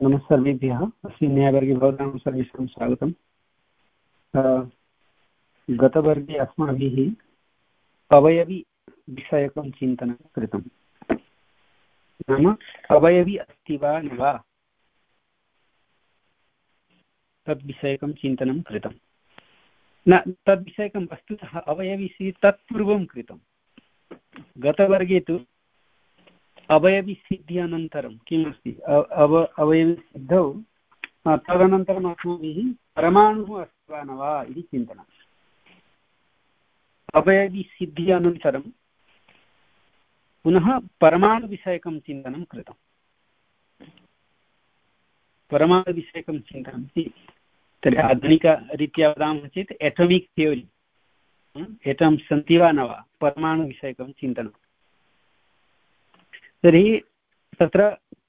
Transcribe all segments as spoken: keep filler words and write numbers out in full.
नमः सर्वेभ्यः। अस्मिन् न्यायवर्गे भवतां सर्वेषां स्वागतम्। गतवर्गे अस्माभिः अवयविविषयकं चिन्तनं कृतं। नाम अवयवी अस्ति वा न वा तद्विषयकं चिन्तनं कृतं। न तद्विषयकं वस्तुतः अवयवी तत्पूर्वं कृतं। गतवर्गे तु अवयविसिद्धि अनन्तरं किमस्ति, अव अवयविसिद्धौ तदनन्तरम् अस्माभिः परमाणुः अस्ति वा न वा इति चिन्तनम्। अवयविसिद्धि अनन्तरं पुनः परमाणुविषयकं चिन्तनं कृतं। परमाणुविषयकं चिन्तनं तर्हि आधुनिकरीत्या वदामः चेत् एटमिक् थियोरि, एटम्स् सन्ति वा न वा, परमाणुविषयकं चिन्तनं। तर्हि तत्र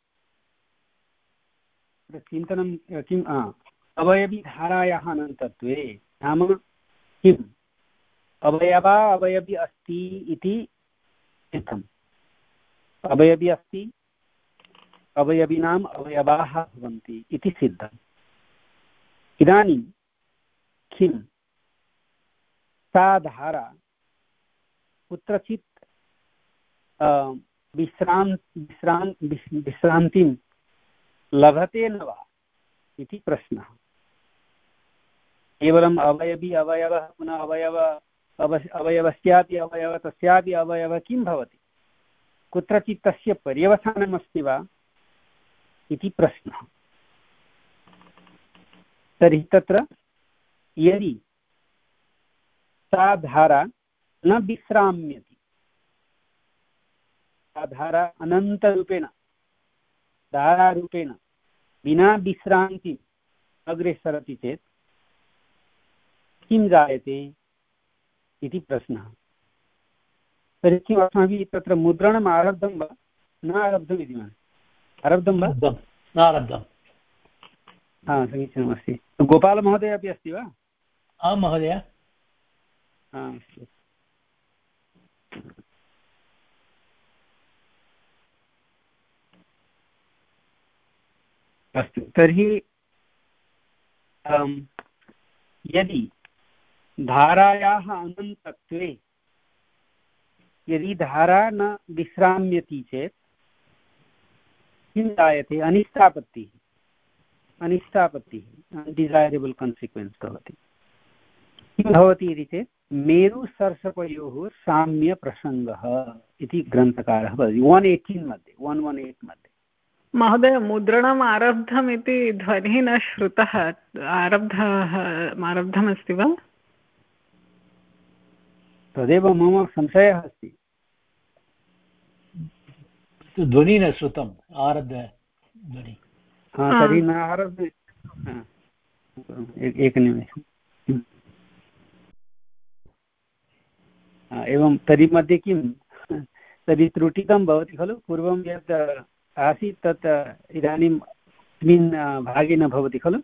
चिन्तनं किम् अवयविधारायाः अनन्तत्वे नाम किम् अवयवा अवयवी अस्ति इति सिद्धम्। अवयवी अस्ति, अवयविनाम् अवयवाः भवन्ति इति सिद्धम्। इदानीं किं सा धारा कुत्रचित् विश्रां विश्रां विश्रान्तिं लभते न वा इति प्रश्नः। केवलम् अवयवी अवयवः पुनः अवयव अव अवयवस्यापि अवयव तस्यापि अवयवः किं भवति, कुत्रचित् तस्य पर्यवसानमस्ति वा इति प्रश्नः। तर्हि तत्र यदि सा धारा न विश्राम्यति, सा धारा अनन्तरूपेण धारारूपेण विना विश्रान्ति अग्रे सरति चेत् किं जायते इति प्रश्नः। तर्हि किम् अस्माभिः तत्र मुद्रणम् आरब्धं वा न आरब्धम् इति मन्ये? आरब्धं वा? न आरब्धं। हा, समीचीनमस्ति। गोपालमहोदय अपि अस्ति वा? आं महोदय। अस्तु। अस्तु, तर्हि यदि धारायाः अनन्तत्वे यदि धारा न विश्राम्यति चेत् किं जायते? अनिष्टापत्तिः, अनिष्टापत्तिः अनडिसैरेबल् कन्सिक्वेन्स् भवति। किं भवति इति चेत् मेरुसर्षपयोः साम्यप्रसङ्गः इति ग्रन्थकारः वदति वन् एय्टीन् मध्ये वन् वन् एय्ट् मध्ये। महोदय, मुद्रणम् आरब्धम् इति ध्वनिः न श्रुतः। आरब्धः आरब्धमस्ति वा? तदेव मम संशयः अस्ति। ध्वनिः न श्रुतम्, आरब्ध ध्वनिः। हा, तर्हि न आरब्ध। एकनिमेषम्। एवं तर्हि मध्ये किं तर्हि त्रुटितं भवति खलु? पूर्वं यत् आसीत् तत् इदानीम् अस्मिन् भागे न भवति खलु?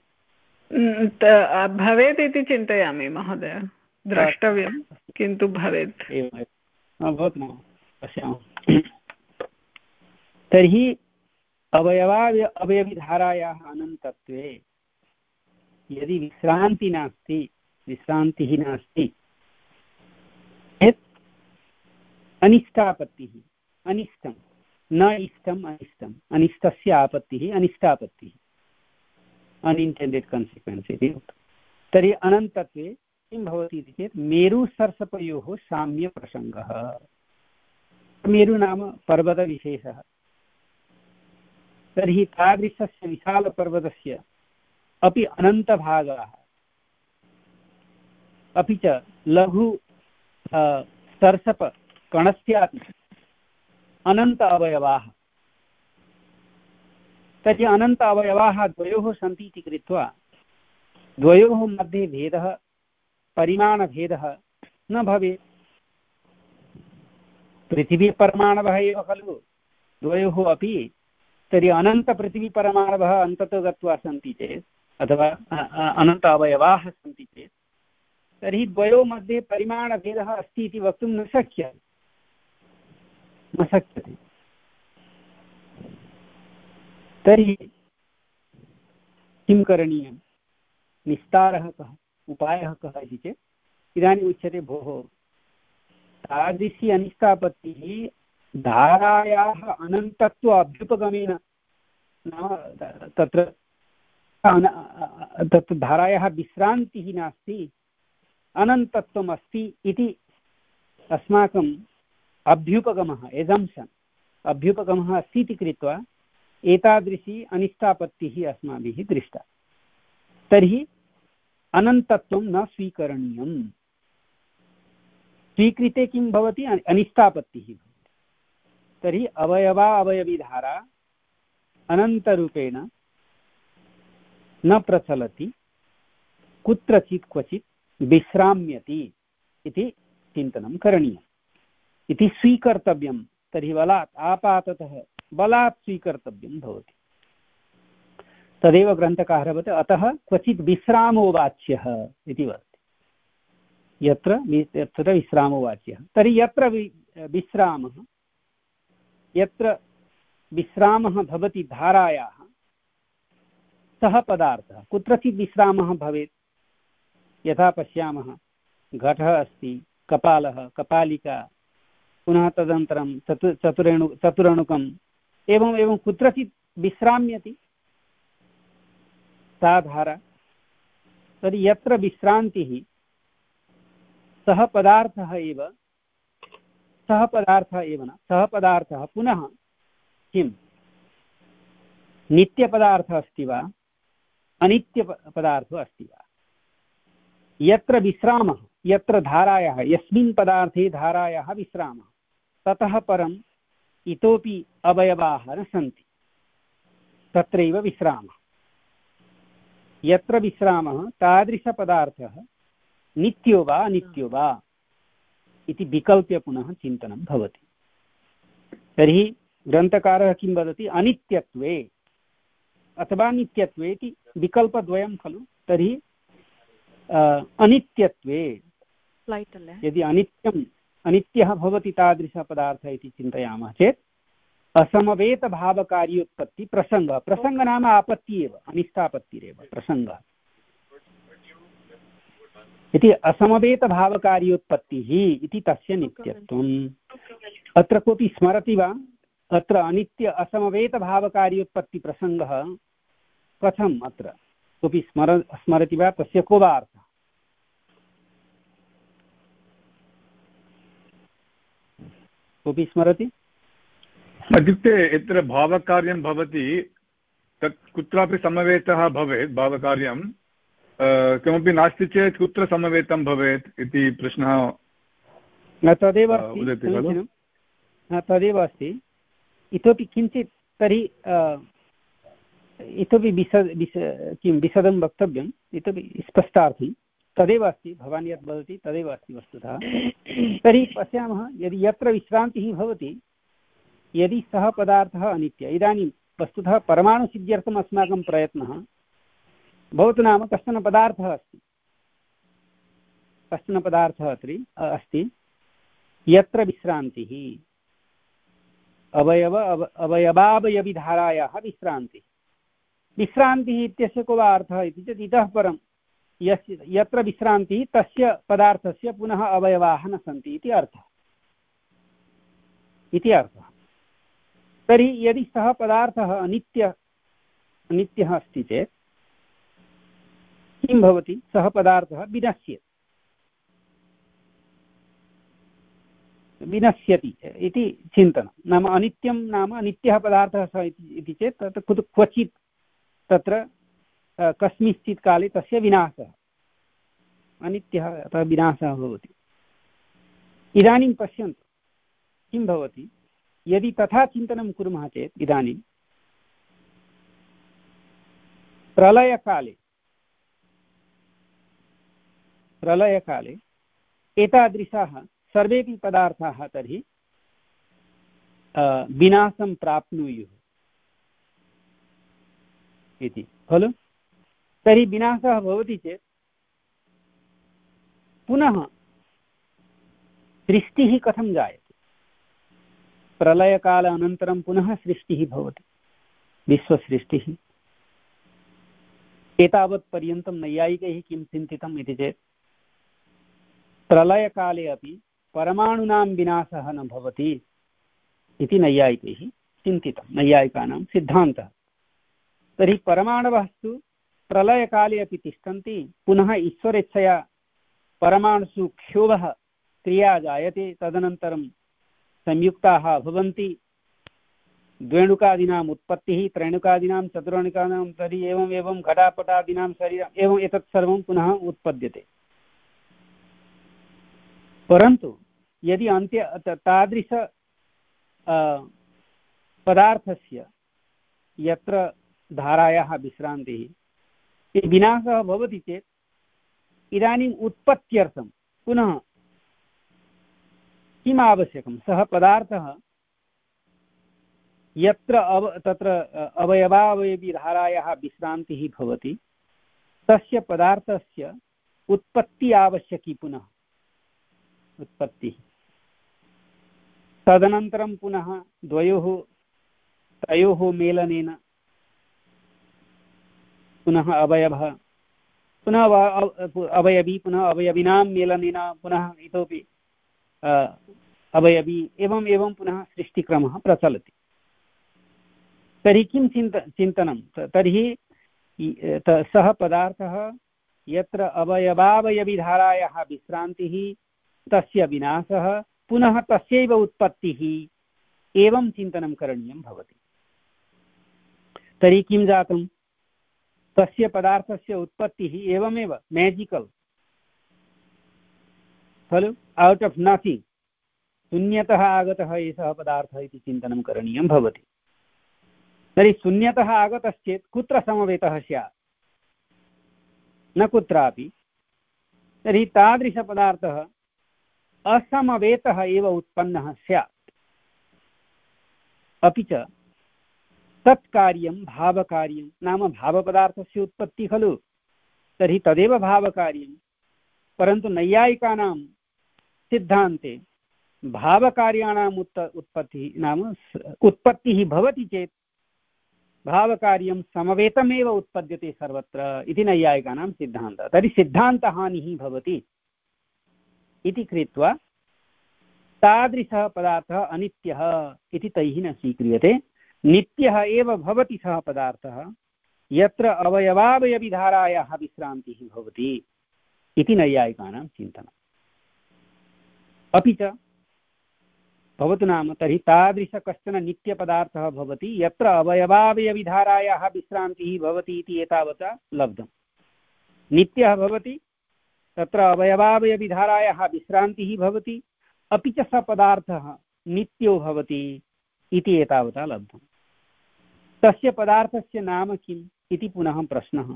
भवेत् इति चिन्तयामि महोदय। द्रष्टव्यं किन्तु भवेत्। एवं भवतु, पश्यामः। तर्हि अवयवा अवयविधारायाः अनन्तत्वे यदि विश्रान्तिः नास्ति विश्रान्तिः नास्ति चेत् अनिष्टापत्तिः, अनिष्टं न इष्टम् अनिष्टम्, अनिष्टस्य आपत्तिः अनिष्टापत्तिः, अनइण्टेण्डेड् कन्सिक्वेन्स् इति उक्तं। तर्हि अनन्तत्वे किं भवति इति चेत् मेरुसर्षपयोः साम्यप्रसङ्गः। मेरु नाम पर्वतविशेषः। तर्हि तादृशस्य विशालपर्वतस्य अपि अनन्तभागाः अपि च लघु सर्षपकणस्यापि अनन्त अवयवाः। तर्हि अनन्त अवयवाः द्वयोः सन्ति इति कृत्वा द्वयोः मध्ये भेदः, परिमाणभेदः न भवेत्। पृथिवीपरमाणवः एव खलु द्वयोः अपि। तर्हि अनन्तपृथिवीपरमाणवः अन्ततो गत्वा सन्ति चेत् अथवा अनन्त अवयवाः सन्ति चेत् तर्हि द्वयोः मध्ये परिमाणभेदः अस्ति इति वक्तुं न शक्यते न शक्यते। तर्हि किं करणीयं, निस्तारः कः, उपायः कः इति चेत् इदानीम् उच्यते भोः तादृशी अनिष्टापत्तिः धारायाः अनन्तत्व अभ्युपगमेन नाम तत्र तत्र धारायाः विश्रान्तिः नास्ति, अनन्तत्वम् अस्ति इति अस्माकम् अभ्युपगमः एजम्पन् अभ्युपगमः अस्ति इति कृत्वा एतादृशी अनिष्टापत्तिः अस्माभिः दृष्टा। तर्हि अनन्तत्वं न स्वीकरणीयम्। स्वीकृते किं भवति, अनिष्टापत्तिः भवति। तर्हि अवयवा अवयविधारा अनन्तरूपेण न प्रचलति, कुत्रचित् क्वचित् विश्राम्यति इति चिन्तनं करणीयम्, इति स्वीकर्तव्यं। तर्हि बलात् आपाततः बलात् स्वीकर्तव्यं भवति। तदेव ग्रन्थकारः वदति अतः क्वचित् विश्रामो वाच्यः इति वदति, यत्र यत्र विश्रामो वाच्यः। तर्हि यत्र विश्रामः यत्र विश्रामः भवति धारायाः सः पदार्थः, कुत्रचित् विश्रामः भवेत्। यथा पश्यामः घटः अस्ति, कपालः, कपालिका, पुनः तदनन्तरं चतु चतुरेणु चतुरणुकम्, एवम् एवं कुत्रचित् विश्राम्यति सा धारा। तर्हि यत्र विश्रान्तिः सः पदार्थः एव सः पदार्थः एव न सः पदार्थः पुनः किं नित्यपदार्थः अस्ति वा अनित्यपदार्थः अस्ति वा। यत्र विश्रामः, यत्र धारायाः, यस्मिन् पदार्थे धारायाः विश्रामः, ततः परम् इतोपि अवयवाः न सन्ति, तत्रैव विश्रामः। यत्र विश्रामः तादृशपदार्थः नित्यो वा अनित्यो वा इति विकल्प्य पुनः चिन्तनं भवति। तर्हि ग्रन्थकारः किं वदति, अनित्यत्वे अथवा नित्यत्वे इति विकल्पद्वयं खलु। तर्हि अनित्यत्वे यदि अनित्यम् अनित्यः भवति तादृशपदार्थः इति चिन्तयामः चेत् असमवेतभावकार्योत्पत्ति प्रसङ्गः, प्रसङ्गः नाम आपत्तिः एव, अनिष्टापत्तिरेव प्रसङ्गः इति असमवेतभावकार्योत्पत्तिः इति तस्य नित्यत्वम्। अत्र कोऽपि स्मरति वा, अत्र अनित्य असमवेतभावकार्योत्पत्तिप्रसङ्गः कथम्, अत्र कोऽपि स्मर स्मरति वा, तस्य को वा अर्थः? कोऽपि स्मरति? इत्युक्ते यत्र भावकार्यं भवति तत् कुत्रापि समवेतः भवेत्, भावकार्यं किमपि नास्ति चेत् कुत्र समवेतं भवेत् इति प्रश्नः तदेव अस्ति खलु। तदेव अस्ति। इतोपि किञ्चित् तर्हि इतोपि विश विश किं विशदं वक्तव्यम्, इतोपि स्पष्टार्थं तदेव अस्ति। भवान् यद् वदति तदेव अस्ति वस्तुतः। तर्हि पश्यामः, यदि यत्र विश्रान्तिः भवति, यदि सः पदार्थः अनित्यः, इदानीं वस्तुतः परमाणुसिद्ध्यर्थम् अस्माकं प्रयत्नः भवतु, नाम कश्चन पदार्थः अस्ति, कश्चन पदार्थः अत्र अस्ति यत्र विश्रान्तिः, अवयव अवयवावयविधारायाः विश्रान्तिः। विश्रान्तिः इत्यस्य को वा अर्थः इति चेत् इतः परं यस्य यत्र विश्रान्तिः तस्य पदार्थस्य पुनः अवयवाः न सन्ति इति अर्थः इति अर्थः। तर्हि यदि सः पदार्थः अनित्य अनित्यः अस्ति चेत् किं भवति, सः पदार्थः विनश्यति विनश्यति इति चिन्तनं। नाम अनित्यं नाम अनित्यः पदार्थः सः इति चेत् तत् कुत क्वचित् तत्र कस्मिंश्चित् काले तस्य विनाशः, अनित्यः अतः विनाशः भवति। इदानीं पश्यन्तु किं भवति, यदि तथा चिन्तनं कुर्मः चेत् इदानीं प्रलयकाले प्रलयकाले एतादृशाः सर्वेपि पदार्थाः तर्हि विनाशं प्राप्नुयुः इति खलु। तर्हि विनाशः भवति चेत् पुनः सृष्टिः कथं जायते? प्रलयकाल अनन्तरं पुनः सृष्टिः भवति, विश्वसृष्टिः। एतावत्पर्यन्तं नैयायिकैः किं चिन्तितम् इति चेत् प्रलयकाले अपि परमाणूनां विनाशः न भवति इति नैयायिकैः चिन्तितं, नैयायिकानां सिद्धान्तः। तर्हि परमाणवस्तु प्रलयकाले अपि तिष्ठन्ति, पुनः ईश्वरेच्छया परमाणुषु क्षोभः क्रिया जायते, तदनन्तरं संयुक्ताः भवन्ति, द्वेणुकादीनाम् उत्पत्तिः, त्रेणुकादीनां, चतुर्णुकानां, तर्हि एवम् एवं घटापटादीनां शरीरम् एवम् एतत् सर्वं पुनः उत्पद्यते। परन्तु यदि अन्त्य तादृश पदार्थस्य यत्र धारायाः विश्रान्तिः विनाशः भवति चेत् इदानीम् उत्पत्त्यर्थं पुनः किम् आवश्यकं? सः पदार्थः यत्र अव तत्र अवयवावयविधारायाः विश्रान्तिः भवति, तस्य पदार्थस्य उत्पत्ति आवश्यकी, पुनः उत्पत्तिः। तदनन्तरं पुनः द्वयोः तयोः मेलनेन पुनः अवयवः, पुनः अवयवी, पुनः अवयविनां मेलनेन पुनः इतोपि अवयवी, एवम् एवं पुनः सृष्टिक्रमः प्रचलति। तर्हि किं चिन्त चिन्तनं तर्हि सः पदार्थः यत्र अवयवावयविधारायाः विश्रान्तिः, तस्य विनाशः, पुनः तस्यैव उत्पत्तिः, एवं चिन्तनं करणीयं भवति। तर्हि किं जातं? तस्य पदार्थस्य उत्पत्तिः एवमेव मेजिकल् खलु, औट् आफ् नथिङ्ग्, शून्यतः आगतः एषः पदार्थः इति चिन्तनं करणीयं भवति। तर्हि शून्यतः आगतश्चेत् कुत्र समवेतः स्यात्? न कुत्रापि। तर्हि तादृशपदार्थः असमवेतः एव उत्पन्नः स्यात्। अपि च तत्कार्यं भावकार्यं, नाम भावपदार्थस्य उत्पत्ति खलु, तर्हि तदेव भावकार्यं। परन्तु नैयायिकानां सिद्धान्ते भावकार्याणाम् उत्त उत्पत्तिः नाम उत्पत्तिः भवति चेत् भावकार्यं समवेतमेव उत्पद्यते सर्वत्र इति नैयायिकानां सिद्धान्तः। तर्हि सिद्धान्तहानिः भवति इति कृत्वा तादृशः पदार्थः अनित्यः इति तैः न स्वीक्रियते। नित्यः एव भवति सः पदार्थः यत्र अवयवावयविधारायाः विश्रान्तिः भवति इति नैयायिकानां चिन्तनम्। अपि च भवतु नाम तर्हि तादृश कश्चन नित्यपदार्थः भवति यत्र अवयवावयविधारायाः विश्रान्तिः भवति इति एतावता लब्धम्। नित्यः भवति, तत्र अवयवावयविधारायाः विश्रान्तिः भवति, अपि च स पदार्थः नित्यो भवति इति एतावता लब्धम्। तस्य पदार्थस्य नाम किम् इति पुनः प्रश्नः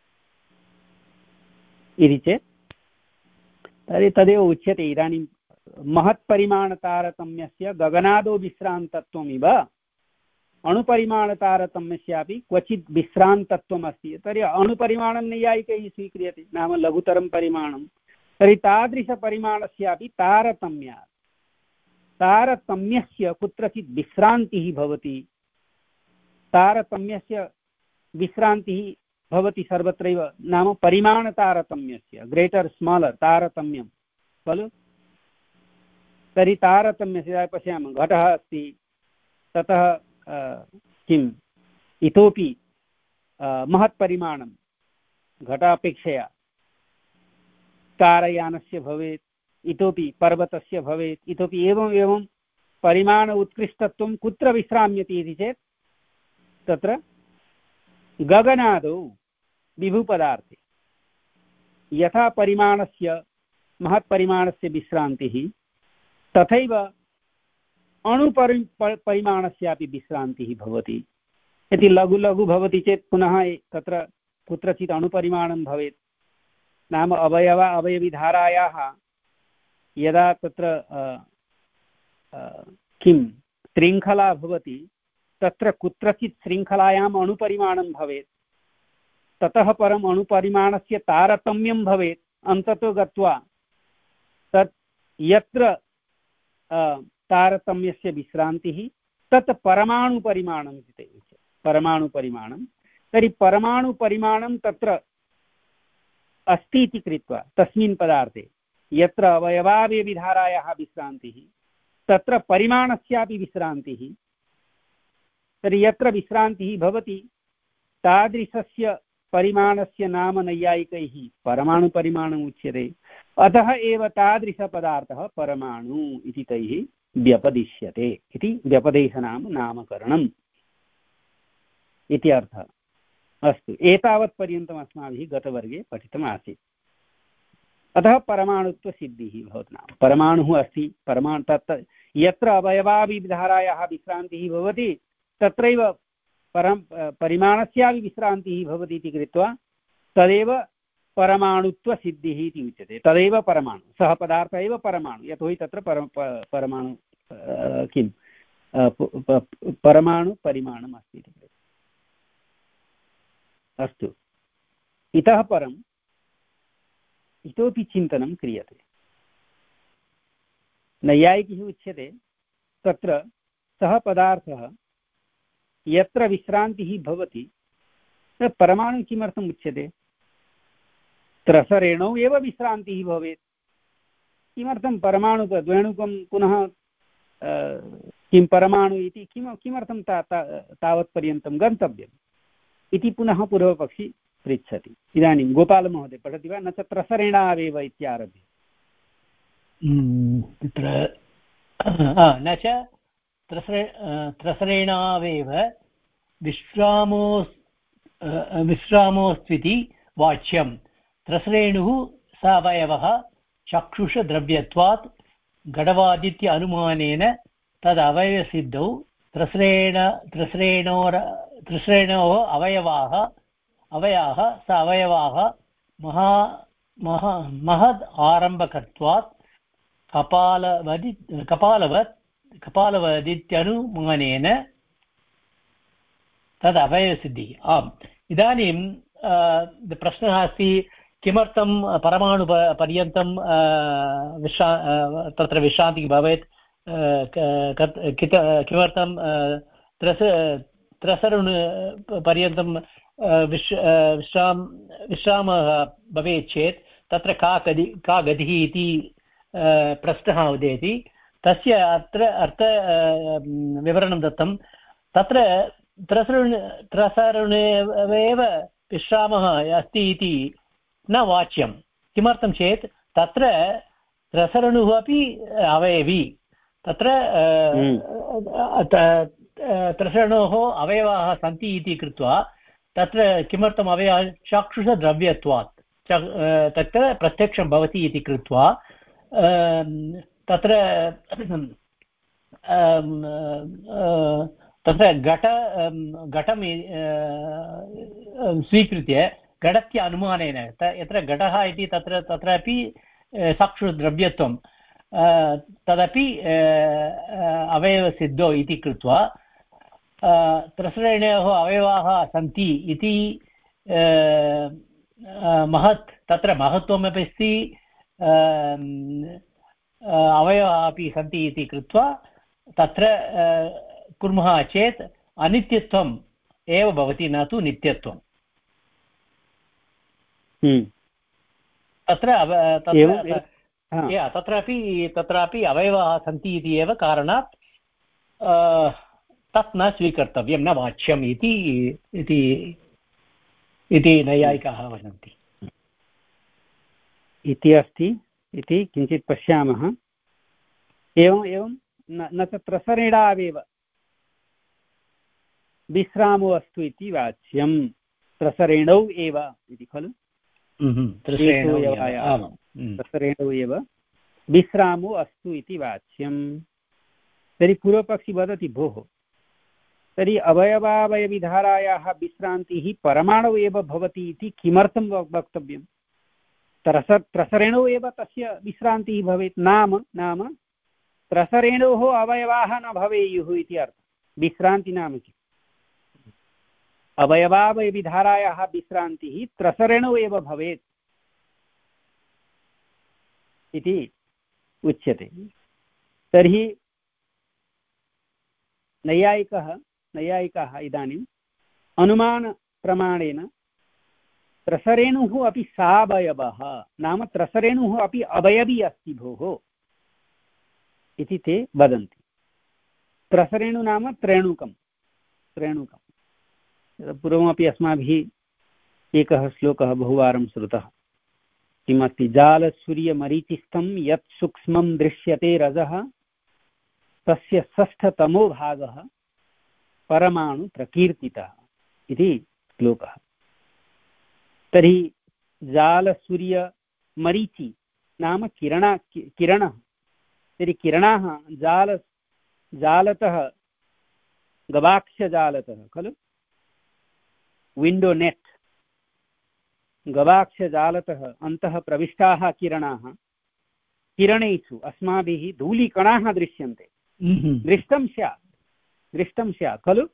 इति चेत् तर्हि तदेव उच्यते। इदानीं महत्परिमाणतारतम्यस्य गगनादौ विश्रान्तत्वमिव अणुपरिमाणतारतम्यस्यापि क्वचित् विश्रान्तत्वम् अस्ति। तर्हि अणुपरिमाणं नैयायिकैः स्वीक्रियते, नाम लघुतरं परिमाणं। तर्हि तादृशपरिमाणस्यापि तारतम्यात् तारतम्यस्य कुत्रचित् विश्रान्तिः भवति। तारतम्यस्य विश्रान्तिः भवति सर्वत्रैव, नाम परिमाणतारतम्यस्य, ग्रेटर् स्मालर् तारतम्यं खलु। तर्हि तारतम्यस्य पश्यामः, घटः अस्ति, ततः किम् इतोपि महत्परिमाणं घटापेक्षया कारयानस्य भवेत्, इतोपि पर्वतस्य भवेत्, इतोपि एवम् एवं परिमाण उत्कृष्टत्वं कुत्र विश्राम्यति इति चेत् तत्र गगनादौ विभुपदार्थे यथा परिमाणस्य महत्परिमाणस्य विश्रान्तिः, तथैव अणुपरि परिमाणस्यापि विश्रान्तिः भवति। यदि लघु लघु भवति चेत् पुनः तत्र कुत्रचित् अणुपरिमाणं भवेत्, नाम अवयव अवयविधारायाः यदा तत्र किं शृङ्खला भवति, तत्र कुत्रचित् शृङ्खलायाम् अणुपरिमाणं भवेत्, ततः परम् अणुपरिमाणस्य तारतम्यं भवेत्। अन्ततो गत्वा तत् यत्र तारतम्यस्य विश्रान्तिः तत् परमाणुपरिमाणम् इति उच्यते, परमाणुपरिमाणं। तर्हि परमाणुपरिमाणं तत्र अस्ति इति कृत्वा तस्मिन् पदार्थे यत्र अवयवावयविधारायाः विश्रान्तिः तत्र परिमाणस्यापि विश्रान्तिः, तर्हि यत्र विश्रान्तिः भवति तादृशस्य परिमाणस्य नाम नैयायिकैः परमाणुपरिमाणम् उच्यते। अतः एव तादृशपदार्थः परमाणु इति तैः व्यपदिश्यते इति व्यपदेशनाम नामकरणम् इति अर्थः। अस्तु, एतावत्पर्यन्तम् अस्माभिः गतवर्गे पठितम् आसीत्। अतः परमाणुत्वसिद्धिः भवति नाम परमाणुः अस्ति, परमाणु तत् यत्र अवयवाविधारायाः विश्रान्तिः भवति तत्रैव परं परिमाणस्यापि विश्रान्तिः भवति इति कृत्वा तदेव परमाणुत्वसिद्धिः इति उच्यते। तदेव परमाणु, सः पदार्थः एव परमाणु, यतोहि तत्र परम परमाणु किं परमाणु परिमाणम् अस्ति इति। अस्तु, इतः परम् इतोपि चिन्तनं क्रियते। नैयायिकैः उच्यते तत्र सः पदार्थः यत्र विश्रान्तिः भवति तत् परमाणु किमर्थम् उच्यते? त्रसरेणौ एव विश्रान्तिः भवेत्, किमर्थं परमाणु द्वेणुकं पुनः किं परमाणु इति किम किमर्थं ता तावत्पर्यन्तं गन्तव्यम् इति पुनः पूर्वपक्षी पृच्छति। इदानीं गोपालमहोदय पठति वा? न च त्रसरेणावेव इत्यारभ्य। तत्र न च त्रसरे त्रसरेणावेव विश्रामो विश्रामोस्त्विति वाच्यं। त्रसरेणुः स अवयवः चक्षुषद्रव्यत्वात् घटवादित्य अनुमानेन तदवयवसिद्धौ त्रसरेण त्रसरेणोर त्रसरेणोः अवयवाः अवयाः स अवयवाः महा महा महद् आरम्भकत्वात् कपालवदि कपालवत् कपालवदित्यनुमानेन तद् अवयवसिद्धिः। आम्, इदानीं प्रश्नः अस्ति किमर्थं परमाणु पर्यन्तं विश्रा तत्र विश्रान्तिः भवेत्, किमर्थं त्रस त्रसरुण पर्यन्तं विश् विश्राम विश्रामः भवेत् चेत् तत्र का गति का गतिः इति प्रश्नः उदेति। तस्य अत्र अर्थ विवरणं दत्तं। तत्र त्रसरुण त्रसरुणेव विश्रामः अस्ति इति न वाच्यं। किमर्थं चेत् तत्र त्रसरणुः अपि अवयवी, तत्र त्रसरणोः अवयवाः सन्ति इति कृत्वा तत्र किमर्थम् अवयवः चाक्षुषद्रव्यत्वात् तत्र प्रत्यक्षं भवति इति कृत्वा तत्र तत्र घट घटं स्वीकृत्य घटस्य अनुमानेन यत्र घटः इति तत्र तत्रापि चक्षुद्रव्यत्वं तदपि अवयवसिद्धौ इति कृत्वा त्रसरेणोः अवयवाः सन्ति इति महत् तत्र महत्त्वमपि अस्ति, अवयवाः अपि सन्ति इति कृत्वा तत्र कुर्मः चेत् अनित्यत्वम् एव भवति, न तु नित्यत्वम्। तत्र तत्रापि तत्रापि अवयवाः सन्ति इति एव कारणात् तत् न स्वीकर्तव्यं, न वाच्यम् इति इति नैयायिकाः वदन्ति इति अस्ति इति किञ्चित् पश्यामः। एवम् एवं न च त्रसरेणावेव विश्रामो अस्तु इति वाच्यं। त्रसरेणौ एव इति खलु, त्रसरेणौ एव विश्रामो अस्तु इति वाच्यं। तर्हि पूर्वपक्षी वदति भोः तर्हि अवयवावयविधारायाः विश्रान्तिः परमाणौ एव भवति इति किमर्थं वक्तव्यं? त्रस त्रसरेणौ एव तस्य विश्रान्तिः भवेत्। नाम नाम त्रसरेणोः अवयवाः न भवेयुः इति अर्थः। विश्रान्ति नाम किम्? अवयवावयविधारायाः विश्रान्तिः त्रसरेणौ एव भवेत् इति उच्यते। तर्हि नैयायिकः नैयायिकाः इदानीम् अनुमान प्रमाणेन त्रसरेणुः अपि सावयवः नाम त्रसरेणुः अपि अवयवी अस्ति भोः इति ते वदन्ति। त्रसरेणु नाम त्रेणुकं त्रेणुकं पूर्वमपि अस्माभिः एकः श्लोकः बहुवारं श्रुतः। किमस्ति? जालसूर्यमरीचिस्थं यत् सूक्ष्मं दृश्यते रजः तस्य षष्ठतमो भागः परमाणु प्रकीर्तितः इति श्लोकः। तर्हि जालसूर्यमरीचि नाम किरणा किरणः। तर्हि किरणाः जाल जालतः गवाक्षजालतः खलु विण्डो नेट् गवाक्षजालतः अन्तः प्रविष्टाः किरणाः किरणेषु अस्माभिः धूलिकणाः दृश्यन्ते। दृष्टं स्यात् दृष्टं स्यात् खलु।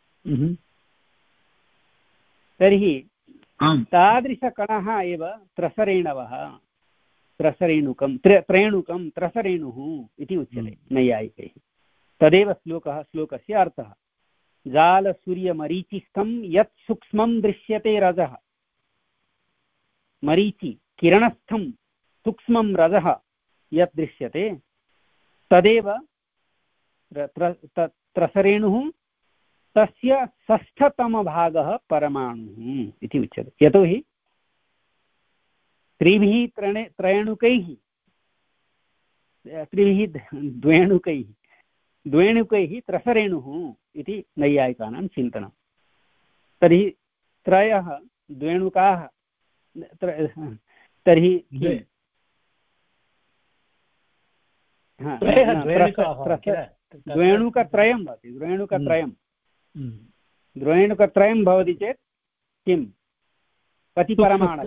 तर्हि तादृशकणाः एव त्रसरेणवः त्रसरेणुकं त्रे त्रेणुकं त्रसरेणुः इति उच्यते नैयायिकैः। तदेव श्लोकः श्लोकस्य अर्थः। जालसूर्यमरीचिस्थं यत् सूक्ष्मं दृश्यते रजः मरीचि किरणस्थं सूक्ष्मं रजः यत् दृश्यते तदेव त्रसरेणुः तस्य षष्ठतमभागः परमाणुः इति उच्यते। यतोहि त्रिभिः त्रणे त्रयणुकैः त्रिभिः द्वेणुकैः द्वेणुकैः त्रसरेणुः इति नैयायिकानां चिन्तनं। तर्हि त्रयः द्वेणुकाः तर्हि द्वेणुकत्रयं भवति द्वेणुकत्रयं द्वेणुकत्रयं भवति चेत् किं कति परमाणु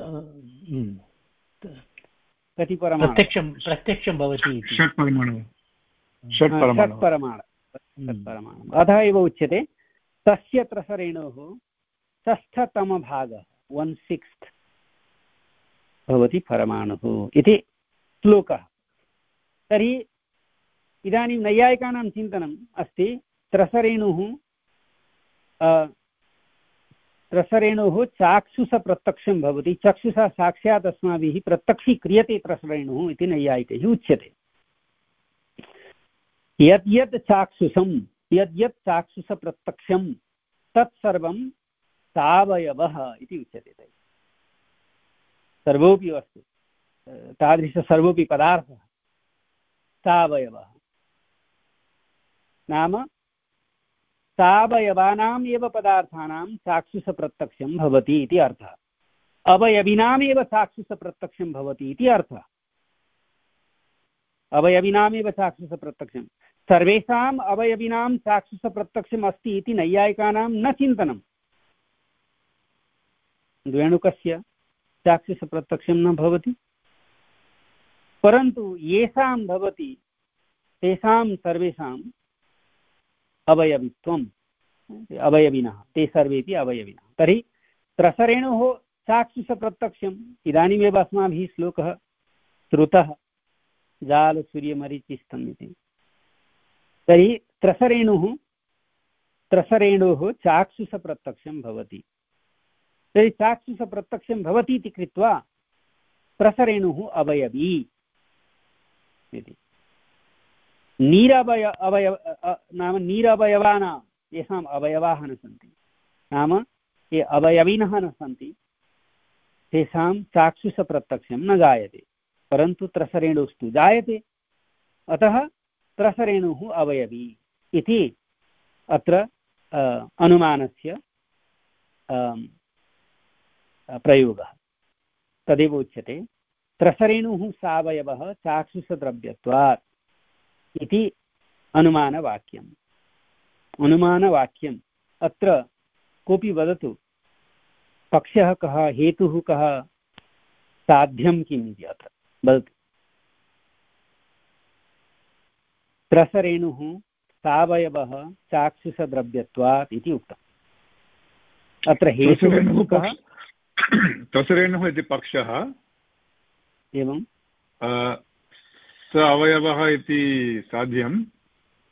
कति परमाणु प्रत्यक्षं प्रत्यक्षं भवति षट् परमाणु षट् परमाणु अतः एव उच्यते तस्य त्रसरेणोः षष्ठतमभागः वन् सिक्स्त् भवति परमाणुः इति श्लोकः। तर्हि इदानीं नैयायिकानां चिन्तनम् अस्ति त्रसरेणुः त्रसरेणुः चाक्षुषप्रत्यक्षं भवति चक्षुषा साक्षात् अस्माभिः प्रत्यक्षीक्रियते त्रसरेणुः इति नैयायिकैः उच्यते। यद्यत् चाक्षुषं यद्यत् चाक्षुषप्रत्यक्षं तत्सर्वं सावयवः इति उच्यते। सर्वोऽपि वस्तु तादृश सर्वोऽपि पदार्थः सावयवः नाम सावयवानाम् एव पदार्थानां चाक्षुषप्रत्यक्षं भवति इति अर्थः। अवयविनामेव चाक्षुषप्रत्यक्षं भवति इति अर्थः। अवयविनामेव चाक्षुषप्रत्यक्षं सर्वेषाम् अवयविनां चाक्षुषप्रत्यक्षम् अस्ति इति नैयायिकानां न चिन्तनं। द्वेणुकस्य चाक्षुषप्रत्यक्षं न भवति परन्तु येषां भवति तेषां सर्वेषाम् अवयवित्वम् अवयविनः ते सर्वेपि अवयविनः। तर्हि त्रसरेणोः चाक्षुषप्रत्यक्षम् इदानीमेव अस्माभिः श्लोकः श्रुतः जालसूर्यमरीचिस्थम् इति। तर्हि त्रसरेणुः त्रसरेणोः चाक्षुषप्रत्यक्षं भवति। तर्हि चाक्षुषप्रत्यक्षं भवति इति कृत्वा त्रसरेणुः अवयवी इति। नीरवय अवयव नाम नीरवयवानां येषाम् अवयवाः न सन्ति नाम ये अवयविनः न सन्ति तेषां चाक्षुषप्रत्यक्षं न जायते परन्तु त्रसरेणुस्तु जायते। अतः त्रसरेणुः अवयवी इति अत्र अनुमानस्य प्रयोगः। तदेव उच्यते त्रसरेणुः सावयवः चाक्षुषद्रव्यत्वात् इति अनुमानवाक्यम्। अनुमानवाक्यम् अत्र कोऽपि वदतु पक्षः कः हेतुः कः साध्यं किम् इति अत्र वदतु। त्रसरेणुः सावयवः चाक्षुषद्रव्यत्वात् इति उक्तम्। अत्र हेतुः कः? त्रसरेणुः इति पक्षः एवं स अवयवः इति साध्यं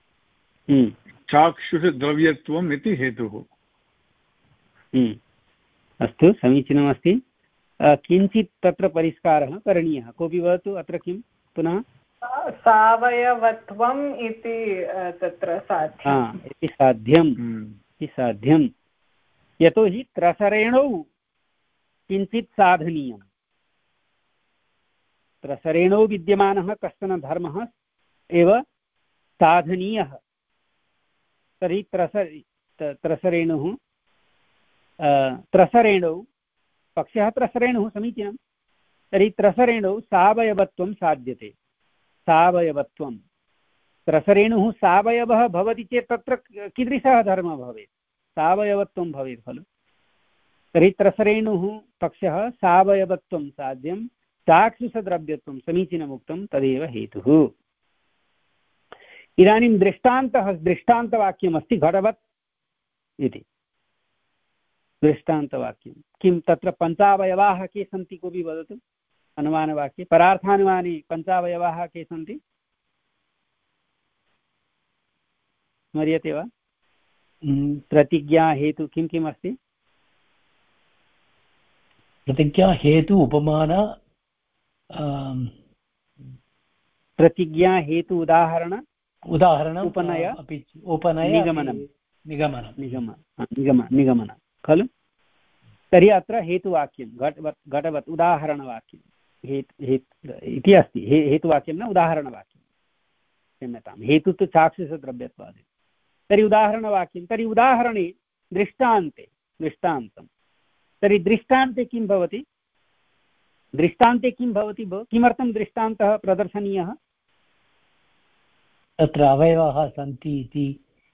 चाक्षुषद्रव्यत्वम् इति हेतुः। अस्तु समीचीनमस्ति। किञ्चित् तत्र परिष्कारः करणीयः। कोऽपि वदतु अत्र किं पुनः सावयवत्वम् इति तत्र साध्यम् इति साध्यम् इति साध्यं यतोहि त्रसरेणौ किञ्चित् साधनीयम्। त्रसरेणौ विद्यमानः कश्चन धर्मः एव साधनीयः। तर्हि त्रस त्रसरेणुः त्रसरेणौ पक्षः त्रसरेणुः समीचीनं। तर्हि त्रसरेणौ सावयवत्वं साध्यते। सावयवत्वं त्रसरेणुः सावयवः भवति चेत् तत्र कीदृशः धर्मः भवेत्? सावयवत्वं भवेत् खलु। तर्हि त्रसरेणुः पक्षः सावयवत्वं साध्यं चाक्षुषद्रव्यत्वं समीचीनमुक्तं तदेव हेतुः। इदानीं दृष्टान्तः दृष्टान्तवाक्यमस्ति घटवत् इति। दृष्टान्तवाक्यं किं तत्र पञ्चावयवाः के सन्ति? कोऽपि वदतु। अनुमानवाक्ये परार्थानुमाने पञ्चावयवाः के सन्ति? स्मर्यते वा? प्रतिज्ञा हेतु किं किम् अस्ति? प्रतिज्ञा हेतु उपमान प्रतिज्ञा हेतु उदाहरण उदाहरण उपनय अपि उपनय निगमनं निगमनं निगम निगम निगमन खलु। तर्हि अत्र हेतुवाक्यं घटवत् घटवत् उदाहरणवाक्यं हेतु हेतु इति अस्ति। हे हेतुवाक्यं न उदाहरणवाक्यं, क्षम्यतां। हेतु तु चाक्षुषद्रव्यत्वादि। तर्हि उदाहरणवाक्यं। तर्हि उदाहरणे दृष्टान्ते दृष्टान्तं तर्हि दृष्टान्ते किं भवति? दृष्टान्ते किं भवति भो? किमर्थं दृष्टान्तः प्रदर्शनीयः? तत्र अवयवाः सन्ति इति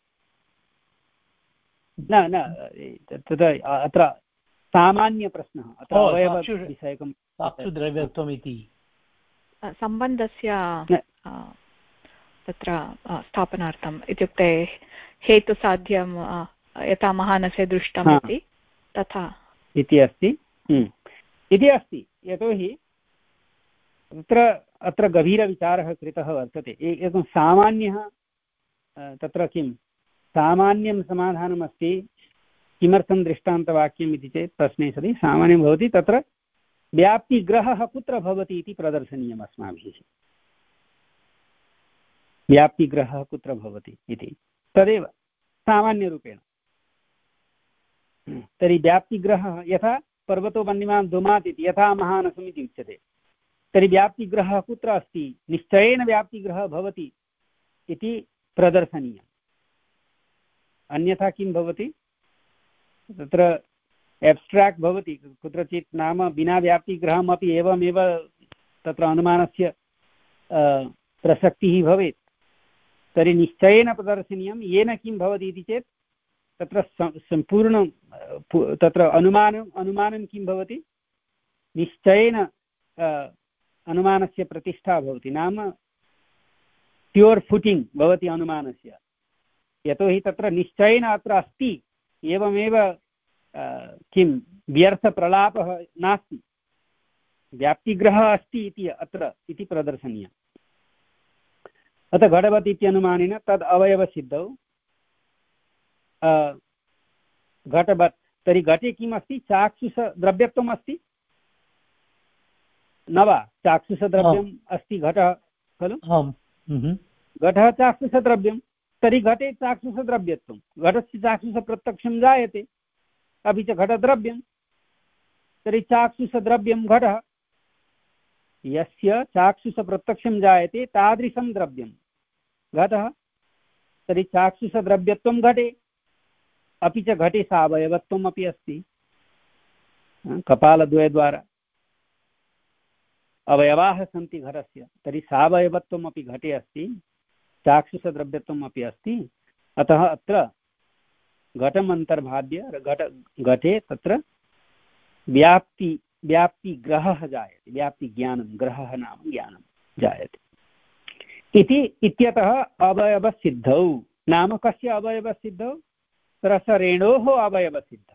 न न तत्र अत्र सामान्यप्रश्नः। अत्र अवयवविषयकं चाक्षुद्रव्यत्वम् इति सम्बन्धस्य तत्र स्थापनार्थम् इत्युक्ते हेतुसाध्यं यथा महानसे दृष्टम् इति तथा इति अस्ति इति अस्ति। यतोहि तत्र अत्र गभीरविचारः कृतः वर्तते। एकं सामान्यः तत्र किं सामान्यं समाधानमस्ति। किमर्थं दृष्टान्तवाक्यम् इति चेत् प्रश्ने सति सामान्यं भवति तत्र व्याप्तिग्रहः कुत्र भवति इति प्रदर्शनीयम् अस्माभिः। व्याप्तिग्रहः कुत्र भवति इति तदेव सामान्यरूपेण। तर्हि व्याप्तिग्रहः यथा पर्वतो वह्निमान् धूमात् इति यथा महानसम् इति उच्यते। तर्हि व्याप्तिग्रहः कुत्र अस्ति? निश्चयेन व्याप्तिग्रहः भवति इति प्रदर्शनीयम्। अन्यथा किं भवति? तत्र एब्स्ट्राक्ट् भवति कुत्रचित्, नाम विना व्याप्तिग्रहमपि एवमेव तत्र अनुमानस्य प्रसक्तिः भवेत्। तर्हि निश्चयेन प्रदर्शनीयं। येन किं भवति इति चेत् तत्र सम्पूर्णं तत्र अनुमानम् अनुमानं किं भवति? निश्चयेन अनुमानस्य प्रतिष्ठा भवति, नाम प्योर् फुटिङ्ग् भवति अनुमानस्य। यतोहि तत्र निश्चयेन अत्र अस्ति, एवमेव किं व्यर्थप्रलापः नास्ति, व्याप्तिग्रहः अस्ति इति अत्र इति प्रदर्शनीयम्। अतः घटवत् इत्यनुमानेन तद् अवयवसिद्धौ घटवत्। तर्हि घटे किम् अस्ति? चाक्षुषद्रव्यत्वम् अस्ति न वा? चाक्षुषद्रव्यम् अस्ति घटः खलु। घटः चाक्षुषद्रव्यं। तर्हि घटे चाक्षुषद्रव्यत्वं, घटस्य चाक्षुषप्रत्यक्षं जायते, अपि च घटद्रव्यं। तर्हि चाक्षुषद्रव्यं घटः, यस्य चाक्षुषप्रत्यक्षं जायते तादृशं द्रव्यं घटः। तर्हि चाक्षुषद्रव्यत्वं घटे, अपि च घटे सावयवत्वम् अपि अस्ति। कपालद्वयद्वारा अवयवाः सन्ति घटस्य, तर्हि सावयवत्वम् अपि घटे अस्ति, चाक्षुषद्रव्यत्वम् अपि अस्ति। अतः अत्र घटम् अन्तर्भाव्य घट घटे तत्र व्याप्ति व्याप्तिग्रहः जायते, व्याप्तिज्ञानं, ग्रहः नाम ज्ञानं जायते इति इत्यतः अवयवसिद्धौ। नाम कस्य अवयवसिद्धौ? त्रसरेणोः अवयवसिद्धौ।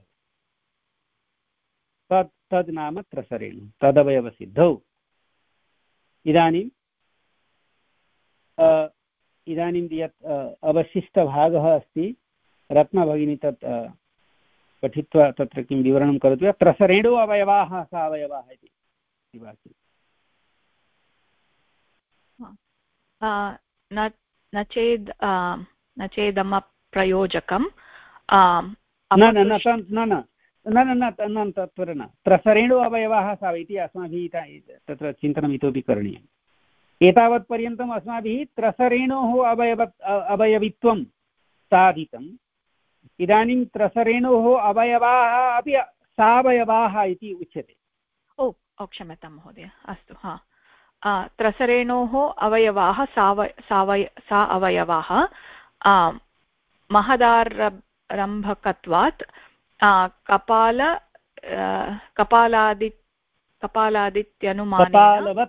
तद् तद् नाम त्रसरेणुः, तदवयवसिद्धौ। इदानीं इदानीं यत् अवशिष्टभागः अस्ति, रत्नभगिनी तत् पठित्वा तत्र किं विवरणं करोति वा? त्रसरेणु अवयवाः सावयवाः इति वाक्यं। न चेद् न चेदमप्रयोजकं न न न न न न तत्र न त्रसरेणु अवयवाः साव इति अस्माभिः तत्र चिन्तनम् इतोपि करणीयम्। एतावत्पर्यन्तम् अस्माभिः त्रसरेणोः अवयव अवयवित्वं साधितम्। इदानीं त्रसरेणोः अवयवाः अपि सावयवाः इति उच्यते। ओ ओ क्षम्यतां महोदय, अस्तु। हा, त्रसरेणोः अवयवाः साव सावय सा अवयवाः महदारम्भकत्वात् कपाल कपालादि कपालादित्यनुमानेन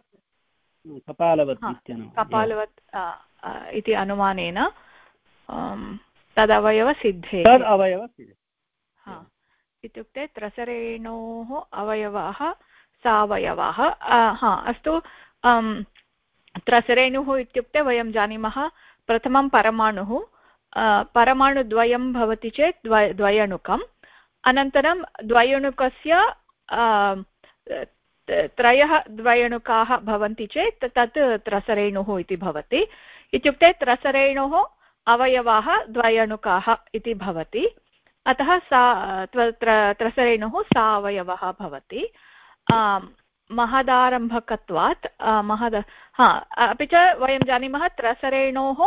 कपालवत् इति अनुमानेन तदवयवसिद्धे हा इत्युक्ते त्रसरेणोः अवयवाः सावयवाः। हा अस्तु, त्रसरेणुः इत्युक्ते वयं जानीमः प्रथमं परमाणुः, परमाणुद्वयं भवति चेत् द्वय द्वयणुकम्, अनन्तरं द्वयणुकस्य त्रयः द्वयणुकाः भवन्ति चेत् तत् त्रसरेणुः इति भवति। इत्युक्ते त्रसरेणोः अवयवाः द्वयणुकाः इति भवति, अतः सा त्रसरेणुः सावयवः भवति। महदारम्भकत्वात् महद हा अपि च वयं जानीमः त्रसरेणोः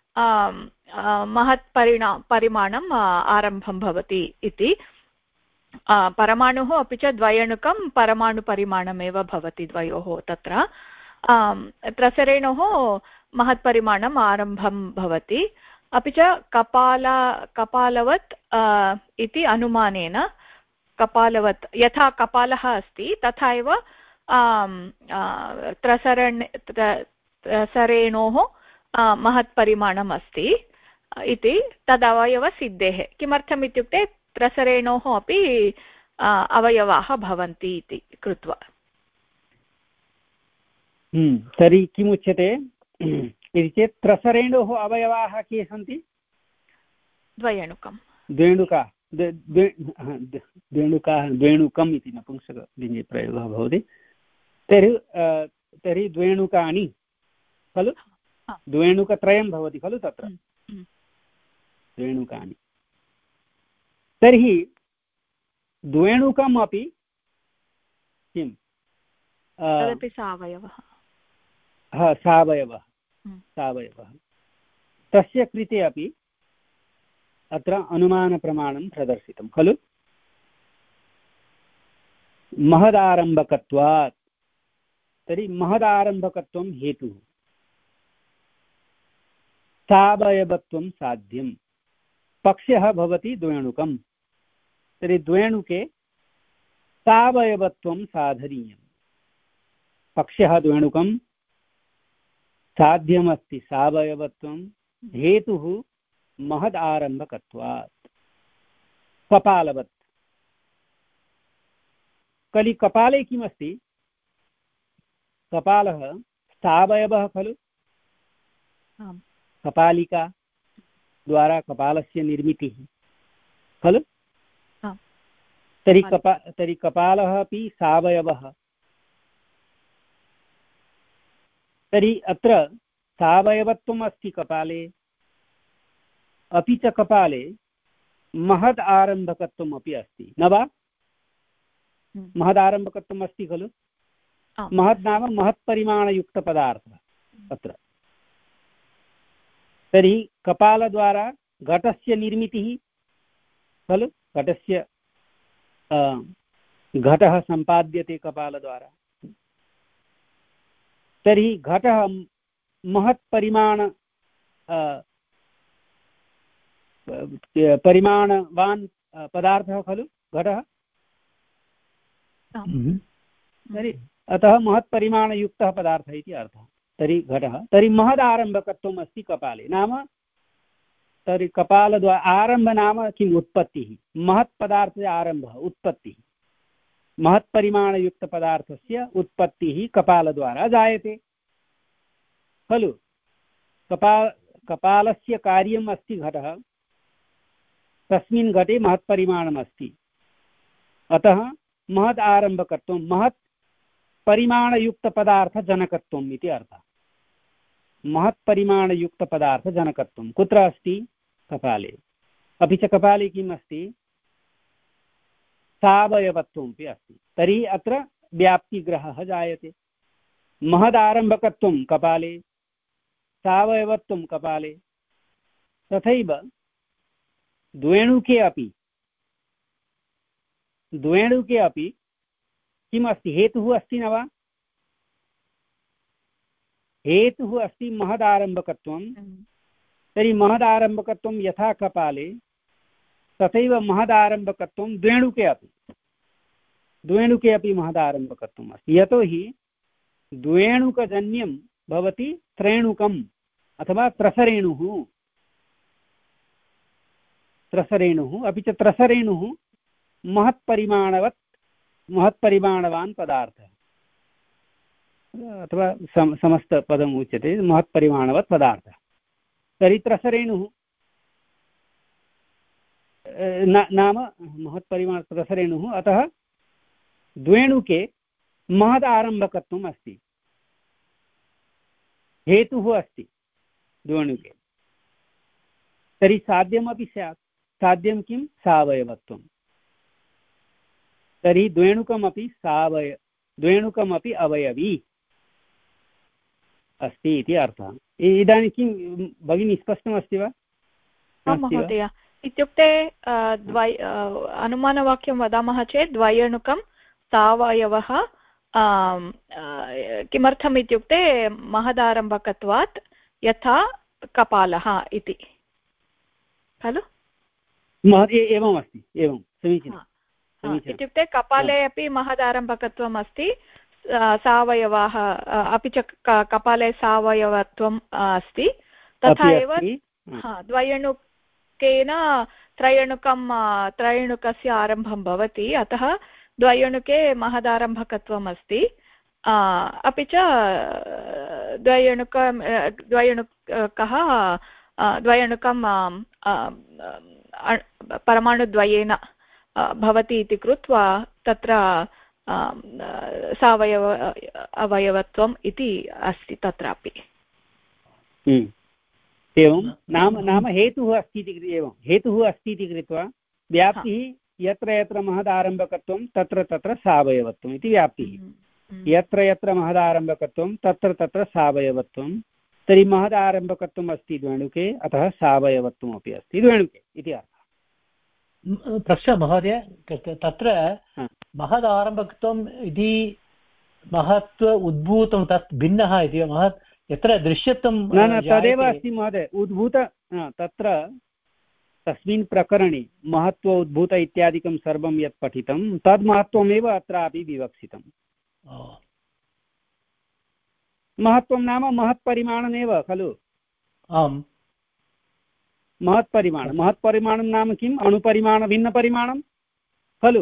महत् परिणा परिमाणम् आरम्भं भवति इति। परमाणुः अपि च द्वयणुकं परमाणुपरिमाणमेव भवति द्वयोः तत्र। त्रसरेणोः महत्परिमाणम् आरम्भं भवति। अपि च कपाल कपालवत् इति अनुमानेन कपालवत् यथा कपालः अस्ति तथा एव त्रसरेण त्रसरेणोः महत्परिमाणम् अस्ति इति तदवयवसिद्धेः। किमर्थम् इत्युक्ते त्रसरेणोः अपि अवयवाः भवन्ति इति कृत्वा। तर्हि किमुच्यते इति चेत् त्रसरेणोः अवयवाः के सन्ति? द्वयणुकं द्वेणुका द्वेणुकाः द्वेणुकम् इति नपुंसकलिङ्गे प्रयोगः भवति। तर्हि तर्हि द्वेणुकानि खलु, द्वेणुकत्रयं भवति खलु तत्र द्वेणुकानि। तर्हि द्वेणुकम् अपि किं तदपि सावयवः हा सावयवः सावयवः तस्य कृते अपि अत्र अनुमानप्रमाणं प्रदर्शितं खलु। महदारम्भकत्वात्, तर्हि महदारम्भकत्वं हेतुः, सावयवत्वं साध्यं, पक्षः भवति द्वेणुकं। तर्हि द्वेणुके सावयवत्वं साधनीयं। पक्षः द्वेणुकं, साध्यमस्ति सावयवत्वं, हेतुः महद् आरम्भकत्वात्। कपालवत्, कलि कपाले किमस्ति? कपालः सावयवः खलु। कपालिका द्वारा कपालस्य निर्मितिः खलु। तर्हि कपा तर्हि कपालः अपि सावयवः। तर्हि अत्र सावयवत्वम् अस्ति कपाले, अपि च कपाले महद् आरम्भकत्वम् अपि अस्ति न वा? महद् आरम्भकत्वम् अस्ति खलु। महद् नाम महत्परिमाणयुक्तपदार्थः अत्र। तर्हि कपालद्वारा घटस्य निर्मितिः खलु, घटस्य घटः सम्पाद्यते कपालद्वारा। तर्हि घटः महत्परिमाण परिमाणवान् पदार्थः खलु घटः। तर्हि अतः महत्परिमाणयुक्तः पदार्थः इति अर्थः। तर्हि घटः, तर्हि महदारम्भकत्वम् अस्ति कपाले, नाम तर्हि कपालद्वारा आरम्भ नाम किम्? उत्पत्तिः। महत्पदार्थस्य आरम्भः उत्पत्तिः, महत्परिमाणयुक्तपदार्थस्य उत्पत्तिः कपालद्वारा जायते खलु। कपाल कपालस्य कार्यम् अस्ति घटः, तस्मिन् घटे महत्परिमाणम् अस्ति, अतः महद् आरम्भकत्वं महत् परिमाणयुक्तपदार्थजनकत्वम् इति अर्थः। महत्परिमाणयुक्तपदार्थजनकत्वं कुत्र अस्ति? कपाले। अपि च कपाले किम् अस्ति? सावयवत्वमपि अस्ति। तर्हि अत्र व्याप्तिग्रहः जायते। महदारम्भकत्वं कपाले, सावयवत्वं कपाले। तथैव द्वेणुके अपि द्वेणुके अपि किम् अस्ति? हेतुः अस्ति न वा? हेतुः अस्ति महदारम्भकत्वं। तर्हि महदारम्भकत्वं यथा कपाले तथैव महदारम्भकत्वं द्वेणुके अपि द्वेणुके अपि महदारम्भकत्वम् अस्ति। यतोहि द्वेणुकजन्यं भवति त्रेणुकम् अथवा त्रसरेणुः त्रसरेणुः अपि च त्रसरेणुः महत्परिमाणवत् महत्परिमाणवान् पदार्थः अथवा सम समस्तपदम् उच्यते महत्परिमाणवत् पदार्थः। तर्हि त्रसरेणुः नाम महत्परिमाण त्रसरेणुः। अतः द्वेणुके महदारम्भकत्वम् अस्ति, हेतुः अस्ति द्वेणुके। तर्हि साध्यमपि स्यात्। साध्यं किं? सावयवत्वं। तर्हि द्वेणुकमपि सावय द्वेणुकमपि अवयवी अस्ति इति अर्थः। इदानीं किं भगिनी स्पष्टमस्ति वा? महोदय, इत्युक्ते द्वय अनुमानवाक्यं वदामः चेत् द्वयणुकं सावयवः किमर्थम् इत्युक्ते महदारम्भकत्वात् यथा कपालः इति खलु? एवम् अस्ति, एवं समीचीनम्। इत्युक्ते कपाले अपि महदारम्भकत्वम् अस्ति, सावयवाः अपि च कपाले सावयवत्वम् अस्ति। तथा एव द्वयणुकेन त्रयणुकं त्रयणुकस्य आरम्भं भवति, अतः द्वयणुके महदारम्भकत्वम् अस्ति। अपि च द्वयणुक द्वयणुकः द्वयणुकं परमाणुद्वयेन भवति इति कृत्वा तत्र सावयव अवयवत्वम् इति अस्ति तत्रापि। एवं नाम नाम हेतुः अस्ति इति एवं हेतुः अस्ति इति कृत्वा व्याप्तिः यत्र यत्र महदारम्भकत्वं तत्र तत्र सावयवत्वम् इति व्याप्तिः। यत्र यत्र महदारम्भकत्वं तत्र तत्र सावयवत्वं। तर्हि महदारम्भकत्वम् अस्ति द्वेणुके, अतः सावयवत्वमपि अस्ति द्वेणुके इति अर्थः। प्रश्नः महोदय, तत्र महदारम्भकत्वम् इति महत्व उद्भूतं तत् भिन्नः इति महत् यत्र दृश्यत्वं न न तदेव अस्ति महोदय। उद्भूत तत्र तस्मिन् प्रकरणे महत्व उद्भूत इत्यादिकं सर्वं यत् पठितं तद् महत्वमेव अत्रापि विवक्षितम्। महत्वं नाम महत्परिमाणमेव खलु? आम्, महत्परिमाणं महत्परिमाणं नाम किम्? अणुपरिमाण भिन्नपरिमाणं खलु?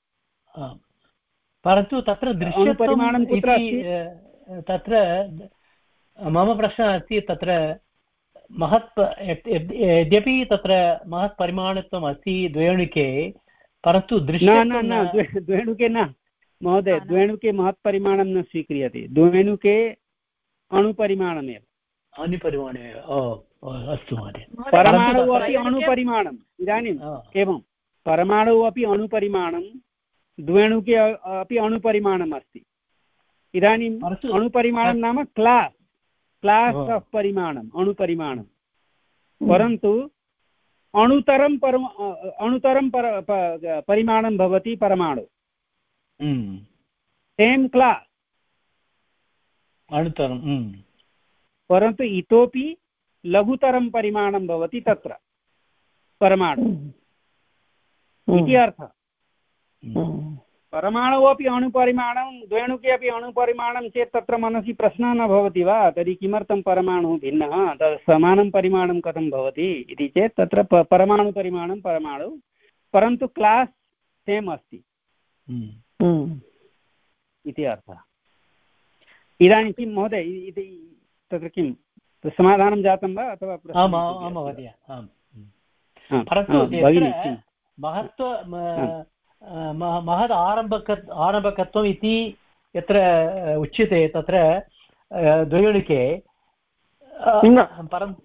परन्तु तत्र अणुपरिमाणं कुत्र अस्ति? तत्र मम प्रश्नः अस्ति, तत्र महत् यद्यपि तत्र महत्परिमाणत्वम् अस्ति द्वेणुके, परन्तु दृश्य न न द्वेणुके न महोदय, द्वेणुके महत्परिमाणं न स्वीक्रियते, द्वेणुके अणुपरिमाणमेव। अणुपरिमाणमेव, अस्तु महोदय। परमाणु अपि अणुपरिमाणम्। इदानीम् एवं परमाणु अपि अणुपरिमाणं, द्वेणुके अपि अणुपरिमाणम् अस्ति। इदानीम् अणुपरिमाणं नाम क्लास् क्लास् आफ् परिमाणम् अणुपरिमाणं। परन्तु अणुतरं परम अणुतरं पर परिमाणं भवति परमाणु। सेम् क्लास् अणुतरं, परन्तु इतोपि लघुतरं परिमाणं भवति तत्र परमाणु इति अर्थः। परमाणु अपि अणुपरिमाणं, द्वेणुके अपि अणुपरिमाणं चेत् तत्र मनसि प्रश्नः न भवति वा? तर्हि किमर्थं परमाणुः भिन्नः, तद् समानं परिमाणं कथं भवति इति चेत् तत्र परमाणुपरिमाणं परमाणु, परन्तु क्लास् सेम् अस्ति इति अर्थः। इदानीं किं महोदय इति तत्र किं समाधानं जातं वा अथवा? महोदय, परन्तु महत्व महद् आरम्भक आरम्भकत्वम् इति यत्र उच्यते तत्र द्वयोनिके परं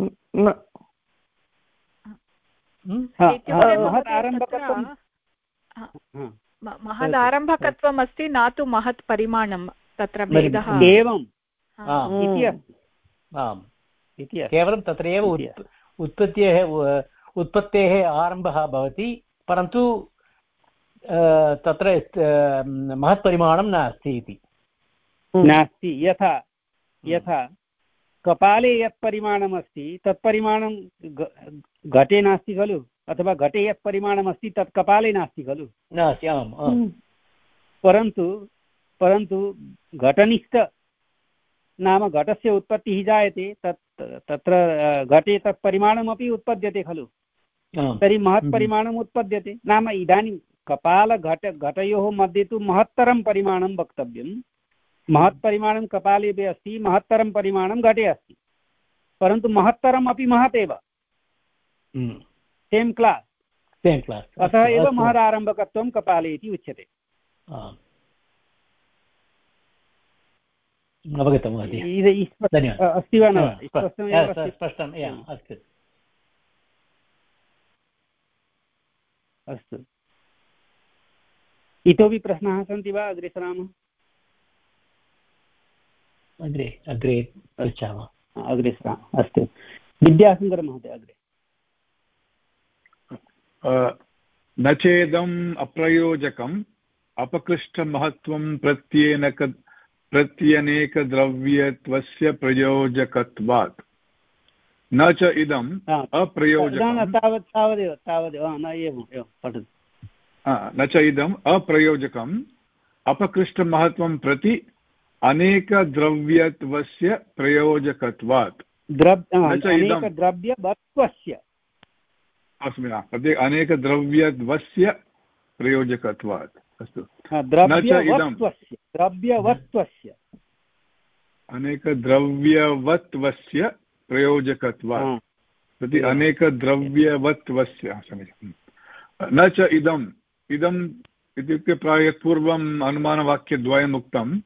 महदारम्भकत्वम् अस्ति न तु महत् परिमाणं तत्र भेदः एवम् इति केवलं तत्रैव उत्पत्तेः उत्पत्तेः आरम्भः भवति परन्तु तत्र महत्परिमाणं नास्ति इति नास्ति। यथा यथा कपाले यत् परिमाणमस्ति तत् परिमाणं घटे नास्ति खलु, अथवा घटे यत् परिमाणमस्ति तत् कपाले नास्ति खलु। नास्ति, आम्। परन्तु परन्तु घटनिष्ठ नाम घटस्य उत्पत्तिः जायते, तत् तत्र घटे तत् परिमाणमपि उत्पद्यते खलु, तर्हि महत्परिमाणम् उत्पद्यते। नाम इदानीं कपालघट घटयोः मध्ये तु महत्तरं परिमाणं वक्तव्यं। महत्परिमाणं कपाले अपि अस्ति, महत्तरं परिमाणं घटे अस्ति, परन्तु महत्तरम् अपि महत् एव, सेम् क्लास् सेम् क्लास् अतः एव महदारम्भकत्वं कपाले इति उच्यते। अवगतं महोदय, अस्ति वा न? स्पष्टम्, अस्तु अस्तु। इतोपि प्रश्नाः सन्ति वा? अग्रे सरामः। अग्रे अग्रे पृच्छामः, अग्रे सरामः। अस्तु, विद्यासुन्दरमहोदय अग्रे। न चेदम् अप्रयोजकम् अपकृष्टमहत्त्वं प्रत्येनक प्रत्यनेकद्रव्यत्वस्य प्रयोजकत्वात् न च इदम् अप्रयोजकं तावत् तावदेव तावदेव न एवम् एवं पठतु। न च इदम् अप्रयोजकम् अपकृष्टमहत्त्वं प्रति अनेकद्रव्यत्वस्य प्रयोजकत्वात् द्रव्यवत्वस्य अस्मि प्रति अनेकद्रव्यत्वस्य प्रयोजकत्वात्। अस्तु, द्रव्यवत्वस्य द्रव्यवत्वस्य अनेकद्रव्यवत्वस्य प्रयोजकत्वात् प्रति अनेकद्रव्यवत्वस्य समीचीनं। न च इदम् इदम् इत्युक्ते प्रायः पूर्वम् अनुमानवाक्यद्वयम् उक्तं।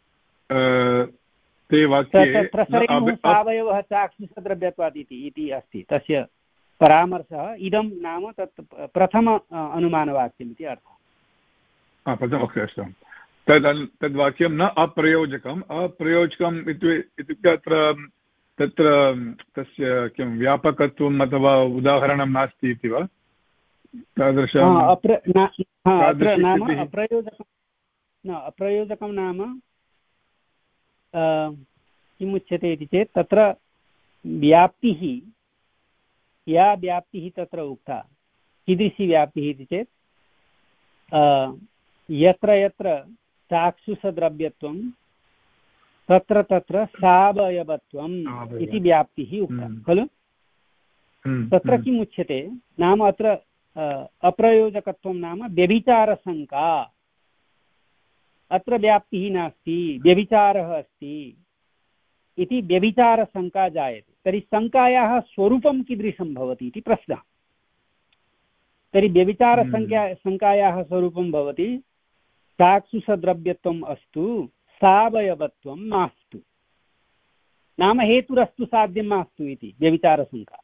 ते वाक्ये सावयवः चाक्षुषद्रव्यत्वात् इति अस्ति तस्य परामर्शः। इदं नाम तत् प्रथम अनुमानवाक्यम् इति अर्थः। प्रथमम् अस्तु, तद् तद्वाक्यं न अप्रयोजकम् अप्रयोजकम् इत्युक्ते अत्र तत्र तस्य किं व्यापकत्वम् अथवा उदाहरणं नास्ति इति वा? तादृशम् अप्रयोजकं न अप्रयोजकं नाम किमुच्यते इति चेत् तत्र व्याप्तिः या व्याप्तिः तत्र उक्ता कीदृशी व्याप्तिः इति चेत् यत्र यत्र चाक्षुषद्रव्यत्वं तत्र तत्र सावयवत्वम् इति व्याप्तिः उक्ता खलु। तत्र किम् उच्यते नाम अत्र अप्रयोजकत्वं नाम व्यभिचारशङ्का। अत्र व्याप्तिः नास्ति, व्यभिचारः अस्ति इति व्यभिचारशङ्का जायते। तर्हि शङ्कायाः स्वरूपं कीदृशं भवति इति प्रश्नः। तर्हि व्यभिचारशङ्का शङ्कायाः स्वरूपं भवति चाक्षुषद्रव्यत्वम् अस्तु, सावयवत्वं मास्तु, नाम हेतुरस्तु साध्यं मास्तु इति व्यभिचारशङ्का।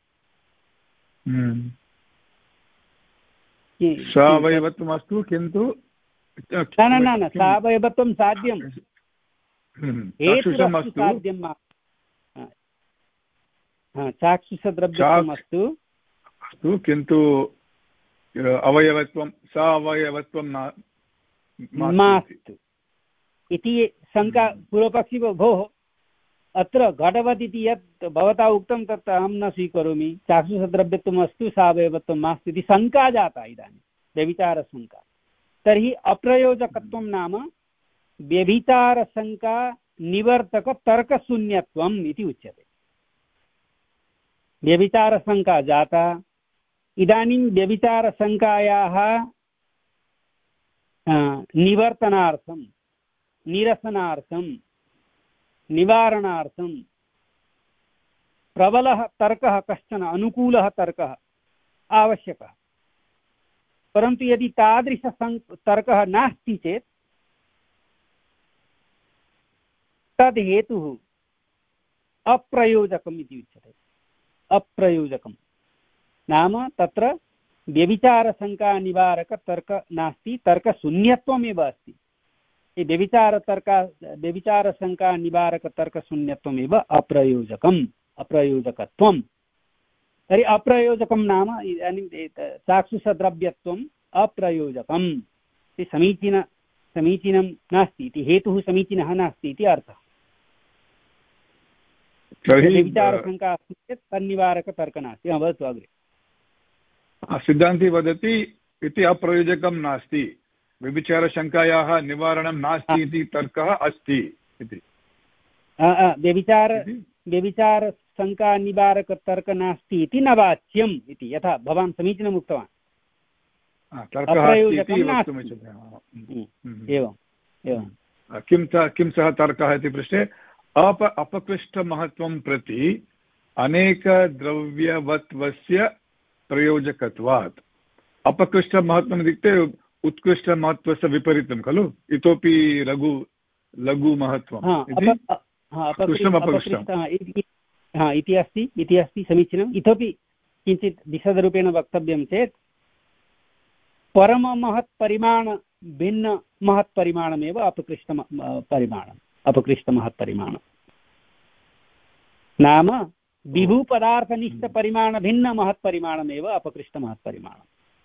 सावयवत्वमस्तु किन्तु न न न सावयवत्वं साध्यं, हेतुरस्तु साध्यं मास्तु। चाक्षुषद्रव्यत्वम् अस्तु अस्तु किन्तु अवयवत्वं सावयवत्वं मास्तु इति शङ्का पूर्वपक्षी। भोः अत्र घटवत् इति यत् भवता उक्तं तत् अहं न स्वीकरोमि, चाक्षुषद्रव्यत्वम् अस्तु सावयवत्वं मास्तु इति शङ्का जाता इदानीं, व्यभिचारशङ्का। तर्हि अप्रयोजकत्वं नाम व्यभिचारशङ्का निवर्तकतर्कशून्यत्वम् इति उच्यते। व्यभिचारशङ्का जाता, इदानीं व्यभिचारशङ्कायाः निवर्तनार्थं, निरसनार्थं, निवारणार्थं प्रबलः तर्कः, कश्चन अनुकूलः तर्कः आवश्यकः। परन्तु यदि तादृश तर्कः नास्ति चेत् तद् हेतुः अप्रयोजकम् इति उच्यते। अप्रयोजकं नाम तत्र व्यभिचारशङ्कानिवारकतर्क नास्ति, तर्कशून्यत्वमेव अस्ति। व्यभिचारतर्क व्यभिचारशङ्कानिवारकतर्कशून्यत्वमेव अप्रयोजकम् अप्रयोजकत्वं। तर्हि अप्रयोजकं नाम इदानीं चाक्षुषद्रव्यत्वम् अप्रयोजकम् इति समीचीन समीचीनं नास्ति इति, हेतुः समीचीनः नास्ति इति अर्थः। व्यभिचारशङ्का अस्ति चेत् तन्निवारकतर्क नास्ति। भवतु अग्रे। सिद्धान्ती वदति इति अप्रयोजकं नास्ति, व्यभिचारशङ्कायाः निवारणं नास्ति इति तर्कः अस्ति इति। व्यभिचार व्यभिचारशङ्कानिवारकतर्क नास्ति इति न वाच्यम् इति, यथा भवान् समीचीनम् उक्तवान्। अप्रयोजकं नास्ति। एवम् एवं किं किं सः तर्कः इति पृष्टे अप अपकृष्टमहत्त्वं प्रति अनेकद्रव्यवत्वस्य प्रयोजकत्वात्। अपकृष्टमहत्त्वम् इत्युक्ते उत्कृष्टमहत्त्वस्य विपरीतं खलु, इतोपि लघु लघु महत्त्वम् इति अस्ति इति अस्ति समीचीनम्। इतोपि किञ्चित् विशदरूपेण वक्तव्यं चेत् परममहत्परिमाण भिन्नमहत्परिमाणमेव अपकृष्ट परिमाणम् अपकृष्टमहत्परिमाणं नाम विभुपदार्थनिष्ठपरिमाणभिन्नमहत्परिमाणमेव अपकृष्टमहत्परिमाणम्।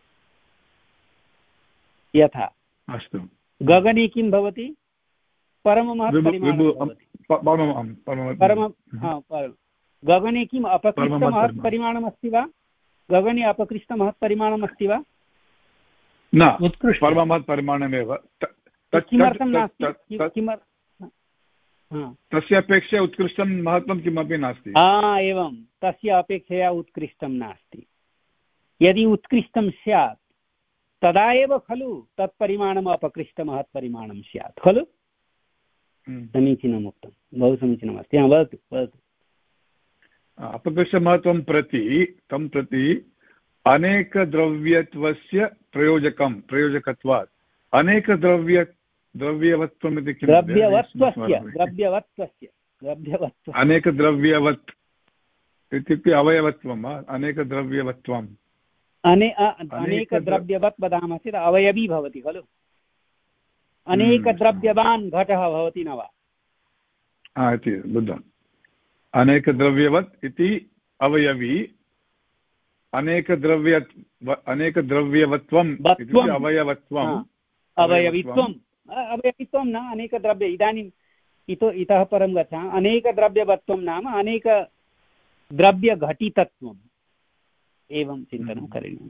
यथा अस्तु गगने किं भवति? परममहत्परिमाणं भवति। परम गगने किम् अपकृष्टमहत्परिमाणमस्ति वा? गगने अपकृष्टमहत्परिमाणमस्ति वा? न, परममहत्परिमाणमेव। किमर्थं नास्ति? किमर्थं? तस्य अपेक्षया उत्कृष्टं महत्त्वं किमपि नास्ति। हा एवं, तस्य अपेक्षया उत्कृष्टं नास्ति। यदि उत्कृष्टं स्यात् तदा एव खलु तत्परिमाणम् अपकृष्टमहत्परिमाणं स्यात् खलु। समीचीनम् उक्तं, बहु समीचीनमस्ति। वदतु वदतु। अपकृष्टमहत्त्वं प्रति तं प्रति अनेकद्रव्यत्वस्य प्रयोजकं प्रयोजकत्वात्। अनेकद्रव्य द्रव्यवत्वम् इति किं? द्रव्यवत्वस्य द्रव्यवत्वस्य द्रव्यवत्व अनेकद्रव्यवत् इत्युक्ते अवयवत्वं वा? अनेकद्रव्यवत्वम् अने अनेकद्रव्यवत् वदामः चेत् अवयवी भवति खलु। अनेकद्रव्यवान् घटः भवति न वा? हा इति बुद्धम्। अनेकद्रव्यवत् इति अवयवी, अनेकद्रव्य अनेकद्रव्यवत्वम् इत्युक्ते अवयवत्वम् अवयवित्वम् अवयवित्वं न अनेकद्रव्य। इदानीम् इतो इतः परं गच्छामः। अनेकद्रव्यवत्वं नाम अनेकद्रव्यघटितत्वम्, एवं चिन्तनं करणीयम्।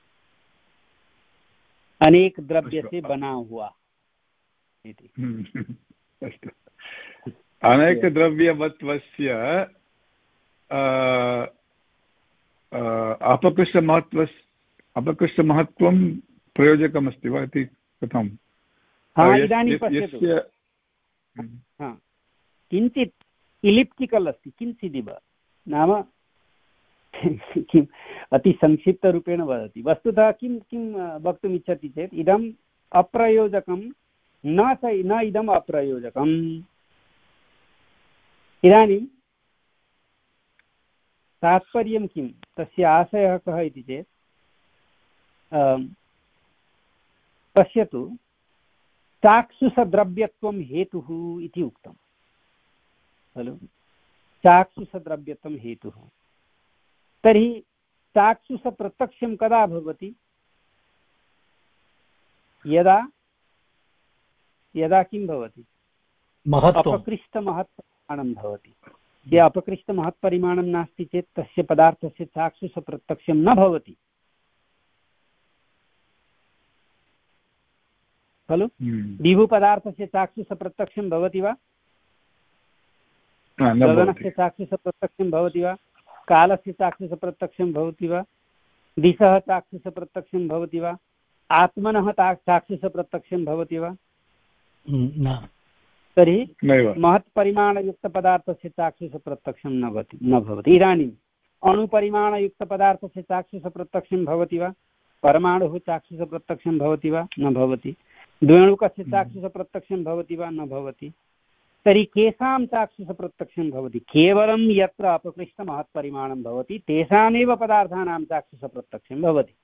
अनेक द्रव्य से बना हुआ इति। अस्तु। अनेकद्रव्यवत्वस्य अपकृष्टमहत्त्वस् अपकृष्टमहत्त्वं प्रयोजकमस्ति वा इति कथं? इदानीं पश्यतु, किञ्चित् इलिप्टिकल् अस्ति किञ्चिदिव, नाम किम् अतिसंक्षिप्तरूपेण वदति। वस्तुतः किं किं वक्तुम् इच्छति चेत् इदम् अप्रयोजकं न च न इदम् अप्रयोजकम्। इदानीं तात्पर्यं किं, तस्य आशयः कः इति चेत् पश्यतु, चाक्षुषद्रव्यत्वं हेतुः इति उक्तं खलु। चाक्षुषद्रव्यत्वं हेतुः, तर्हि चाक्षुषप्रत्यक्षं कदा भवति? यदा यदा किं भवति? अपकृष्टमहत्परिमाणं भवति। ये अपकृष्टमहत्परिमाणं नास्ति चेत् तस्य पदार्थस्य चाक्षुषप्रत्यक्षं न भवति खलु। विभुपदार्थस्य चाक्षुषप्रत्यक्षं भवति वा? गगनस्य चाक्षुषप्रत्यक्षं भवति वा? कालस्य चाक्षुषप्रत्यक्षं भवति वा? दिशः चाक्षुषप्रत्यक्षं भवति वा? आत्मनः चाक्षुषप्रत्यक्षं भवति वा? न। तर्हि महत्परिमाणयुक्तपदार्थस्य चाक्षुषप्रत्यक्षं न भवति न भवति। इदानीम् अणुपरिमाणयुक्तपदार्थस्य चाक्षुषप्रत्यक्षं भवति वा? परमाणुः चाक्षुषप्रत्यक्षं भवति वा न भवति, द्वेणुकस्य चाक्षुषप्रत्यक्षं भवति वा न भवति। तर्हि केषां चाक्षुषप्रत्यक्षं भवति? केवलं यत्र अपकृष्टमहत्परिमाणं भवति तेषामेव पदार्थानां चाक्षुषप्रत्यक्षं भवति।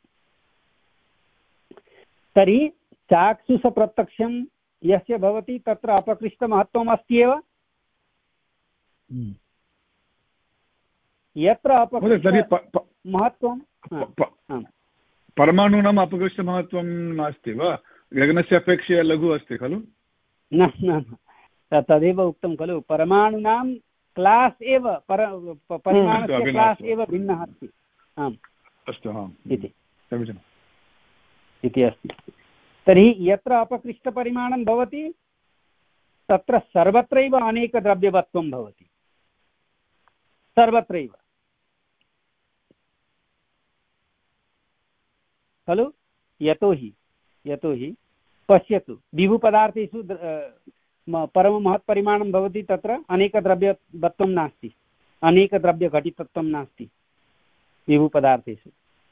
तर्हि चाक्षुषप्रत्यक्षं यस्य भवति तत्र अपकृष्टमहत्त्वम् अस्ति एव। यत्र अपकृष्टमहत्त्वं परमाणूनाम् अपकृष्टमहत्त्वं नास्ति वा? गगनस्य अपेक्षया लघु अस्ति खलु? न न तदेव उक्तं खलु, परमाणूनां क्लास् एव पर परिमाणस्य क्लास् एव भिन्नः अस्ति। आम् अस्तु, आम् इति समीचीनम् इति अस्ति। तर्हि यत्र अपकृष्टपरिमाणं भवति तत्र सर्वत्रैव अनेकद्रव्यवत्वं भवति, सर्वत्रैव खलु। यतोहि यतोहि पश्यतु, विभुपदार्थेषु परममहत्परिमाणं भवति तत्र अनेकद्रव्यवत्वं नास्ति, अनेकद्रव्यघटितत्वं नास्ति विभुपदार्थेषु।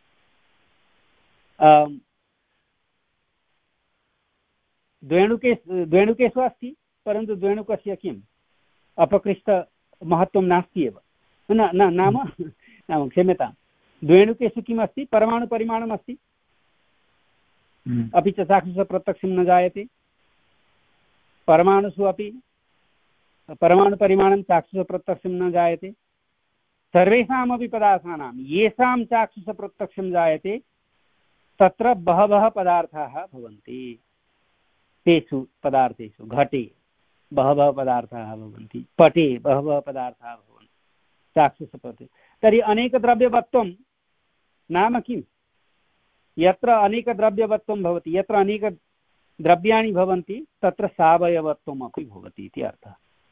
द्वेणुके द्वेणुकेषु अस्ति, परन्तु द्वेणुकस्य किम् अपकृष्टमहत्त्वं नास्ति एव। न न नाम नाम क्षम्यतां, द्वेणुकेषु किम् अस्ति? परमाणुपरिमाणम् अस्ति, अपि च चाक्षुषप्रत्यक्षं न जायते। परमाणुषु अपि परमाणुपरिमाणं चाक्षुषप्रत्यक्षं न जायते। सर्वेषामपि पदार्थानां येषां चाक्षुषप्रत्यक्षं जायते तत्र बहवः पदार्थाः भवन्ति। तेषु पदार्थेषु घटे बहवः पदार्थाः भवन्ति, पटे बहवः पदार्थाः भवन्ति चाक्षुषप्रत्यक्षं। तर्हि अनेकद्रव्यवत्वं नाम किम्? यत्र अनेकद्रव्यवत्वं भवति, यत्र अनेकद्रव्याणि भवन्ति तत्र सावयवत्वम् अपि भवति इति अर्थः।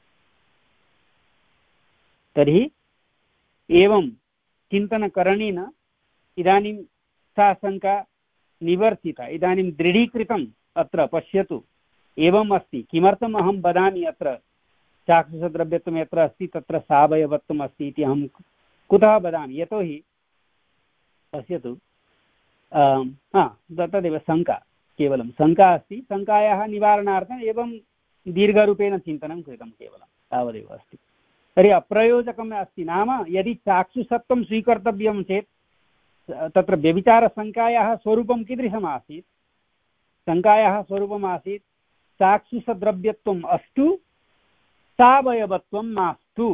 तर्हि एवं चिन्तनकरणेन इदानीं सा शङ्का निवर्तिता, इदानीं दृढीकृतम्। अत्र पश्यतु, एवम् अस्ति। किमर्थम् अहं वदामि अत्र चाक्षुषद्रव्यत्वं यत्र अस्ति तत्र सावयवत्वम् अस्ति इति अहं कुतः वदामि? यतोहि पश्यतु, हा तदेव शङ्का, केवलं शङ्का अस्ति। शङ्कायाः निवारणार्थम् एवं दीर्घरूपेण चिन्तनं कृतं, केवलं तावदेव अस्ति। तर्हि अप्रयोजकम् अस्ति। नाम यदि चाक्षुषत्वं स्वीकर्तव्यं चेत् तत्र व्यभिचारशङ्कायाः स्वरूपं कीदृशम् आसीत्? शङ्कायाः स्वरूपम् आसीत् चाक्षुषद्रव्यत्वम् अस्तु, सावयवत्वं मास्तु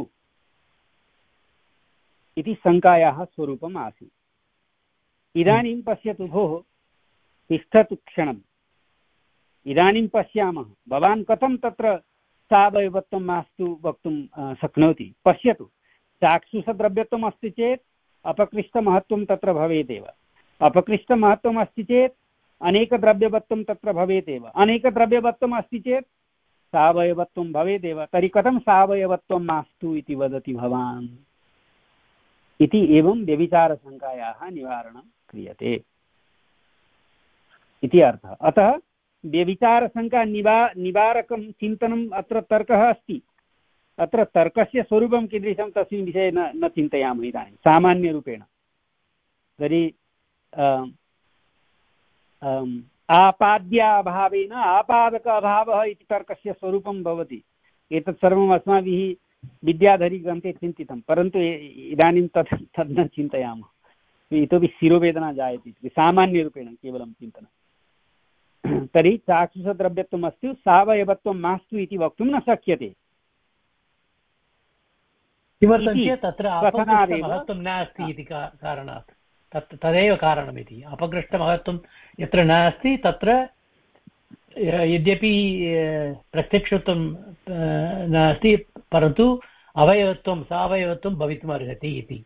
इति शङ्कायाः स्वरूपम् आसीत्। इदानीं पश्यतु भोः, तिष्ठतु क्षणम्। इदानीं पश्यामः, भवान् कथं तत्र सावयवत्वं मास्तु वक्तुं शक्नोति? पश्यतु, चाक्षुषद्रव्यत्वम् अस्ति चेत् अपकृष्टमहत्त्वं तत्र भवेदेव, अपकृष्टमहत्त्वम् अस्ति चेत् अनेकद्रव्यवत्वं तत्र भवेदेव, अनेकद्रव्यवत्वम् अस्ति चेत् सावयवत्वं भवेदेव। तर्हि कथं सावयवत्वं मास्तु इति वदति भवान्? इति एवं व्यभिचारशङ्कायाः निवारणं क्रियते इति अर्थः। अतः व्यभिचारशङ्का निवा निवारकं चिन्तनम् अत्र तर्कः अस्ति। अत्र तर्कस्य स्वरूपं कीदृशं तस्मिन् विषये न न चिन्तयामः इदानीं सामान्यरूपेण। तर्हि आपाद्याभावेन आपादक अभावः इति तर्कस्य स्वरूपं भवति। एतत् सर्वम् अस्माभिः विद्याधरीग्रन्थे चिन्तितं, परन्तु इदानीं तत् तद् न चिन्तयामः, इतोपि शिरोवेदना जायते सामान्यरूपेण केवलं चिन्तनं। तर्हि चाक्षुषद्रव्यत्वम् अस्ति, सावयवत्वं मास्तु इति वक्तुं न शक्यते। किमर्थं चेत् तत्र अपकृष्टमहत्त्वं नास्ति इति कारणात्, तत् तदेव कारणमिति। अपकृष्टमहत्त्वं यत्र नास्ति तत्र यद्यपि प्रत्यक्षत्वं नास्ति, परन्तु अवयवत्वं सावयवत्वं भवितुमर्हति इति।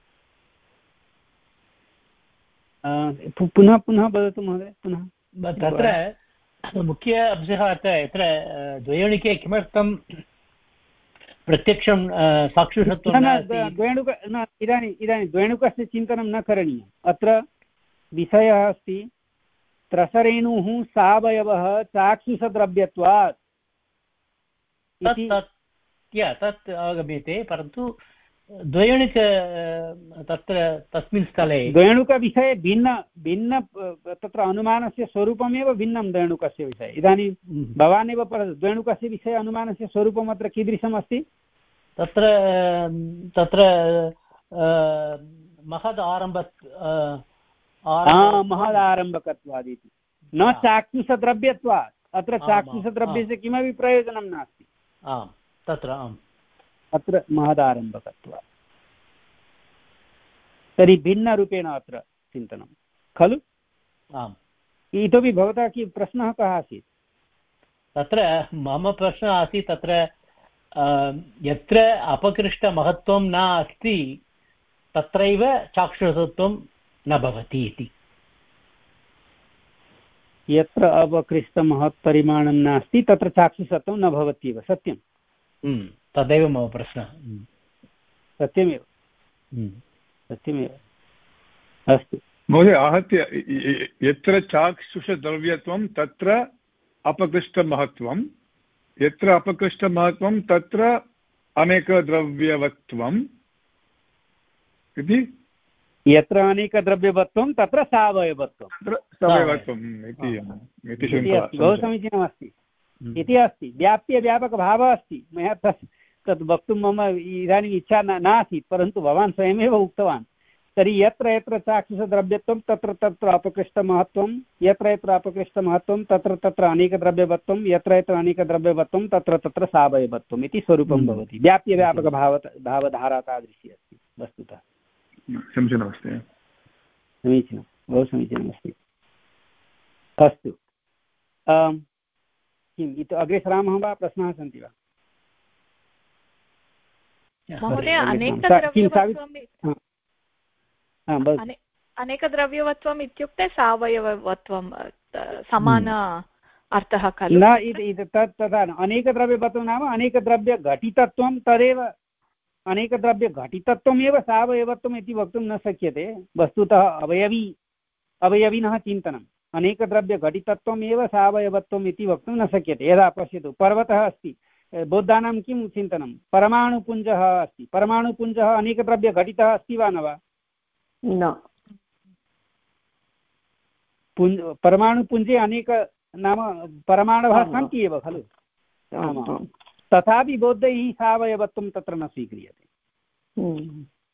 पुनः पुनः वदतु महोदय, पुनः। तत्र मुख्य अंशः अत्र यत्र द्वयोनिके किमर्थं प्रत्यक्षं साक्षुषत्वं द्वेणुक न इदानीम् इदानीं द्वेणुकस्य चिन्तनं न करणीयम्। अत्र विषयः अस्ति त्रसरेणुः सावयवः चाक्षुषद्रव्यत्वात्। तत् अवगम्यते, परन्तु द्वयोणिक तत्र तस्मिन् स्थले द्वयोणुकविषये भिन्न भिन्न तत्र अनुमानस्य स्वरूपमेव भिन्नं द्वयोणुकस्य विषये। इदानीं भवान् एव द्वयोणुकस्य विषये अनुमानस्य स्वरूपम् अत्र कीदृशम् अस्ति? तत्र तत्र महद् आरम्भ महदारम्भकत्वादिति न चाक्षुषद्रव्यत्वात्। अत्र चाक्षुषद्रव्यस्य किमपि प्रयोजनं नास्ति। आम् तत्र आम् अत्र महदारम्भकत्वात्। तर्हि भिन्नरूपेण अत्र चिन्तनं खलु? आम्। इतोपि भवतः कि प्रश्नः कः आसीत्? तत्र मम प्रश्नः आसीत् तत्र यत्र अपकृष्टमहत्त्वं न अस्ति तत्रैव चाक्षुषत्वं न भवति इति। यत्र अपकृष्टमहत्परिमाणं नास्ति तत्र चाक्षुषत्वं न भवत्येव। सत्यं तदेव मम प्रश्नः। सत्यमेव सत्यमेव। अस्तु महोदय, आहत्य यत्र चाक्षुषद्रव्यत्वं तत्र अपकृष्टमहत्त्वं, यत्र अपकृष्टमहत्त्वं तत्र अनेकद्रव्यवत्वम् इति। यत्र अनेकद्रव्यवत्वं तत्र सावयवत्वं। बहु समीचीनमस्ति इति अस्ति। व्याप्यव्यापकभावः अस्ति। मया तत् तद् वक्तुं मम इदानीम् इच्छा नासीत्, परन्तु भवान् स्वयमेव उक्तवान्। तर्हि यत्र यत्र चाक्षुषद्रव्यत्वं तत्र तत्र अपकृष्टमहत्त्वं, यत्र यत्र अपकृष्टमहत्त्वं तत्र तत्र अनेकद्रव्यवत्वं, यत्र यत्र अनेकद्रव्यवत्वं तत्र तत्र सावयवत्वम् इति स्वरूपं भवति। व्याप्यव्यापकभाव भावधारा तादृशी अस्ति वस्तुतः। समीचीनमस्ति। समीचीनं, बहु समीचीनमस्ति। अस्तु, किम् इति अग्रे सरामः वा? प्रश्नाः सन्ति वा? महोदय, अनेकद्रव्यवत्वम् इत्युक्ते सावयवत्वं समान अर्थः खलु? न, तत् तथा न। अनेकद्रव्यवत्वं नाम अनेकद्रव्यघटितत्वं तदेव। अनेकद्रव्यघटितत्वमेव सावयवत्वम् इति वक्तुं न शक्यते। वस्तुतः अवयवी अवयविनः चिन्तनम्। अनेकद्रव्यघटितत्वमेव सावयवत्वम् इति वक्तुं न शक्यते। यदा पश्यतु, पर्वतः अस्ति, बौद्धानां किं चिन्तनं? परमाणुपुञ्जः अस्ति। परमाणुपुञ्जः अनेकद्रव्यघटितः अस्ति वा न वा? न। पुञ्ज परमाणुपुञ्जे अनेक नाम परमाणवः सन्ति एव खलु? तथापि बौद्धैः सावयवत्वं तत्र न स्वीक्रियते।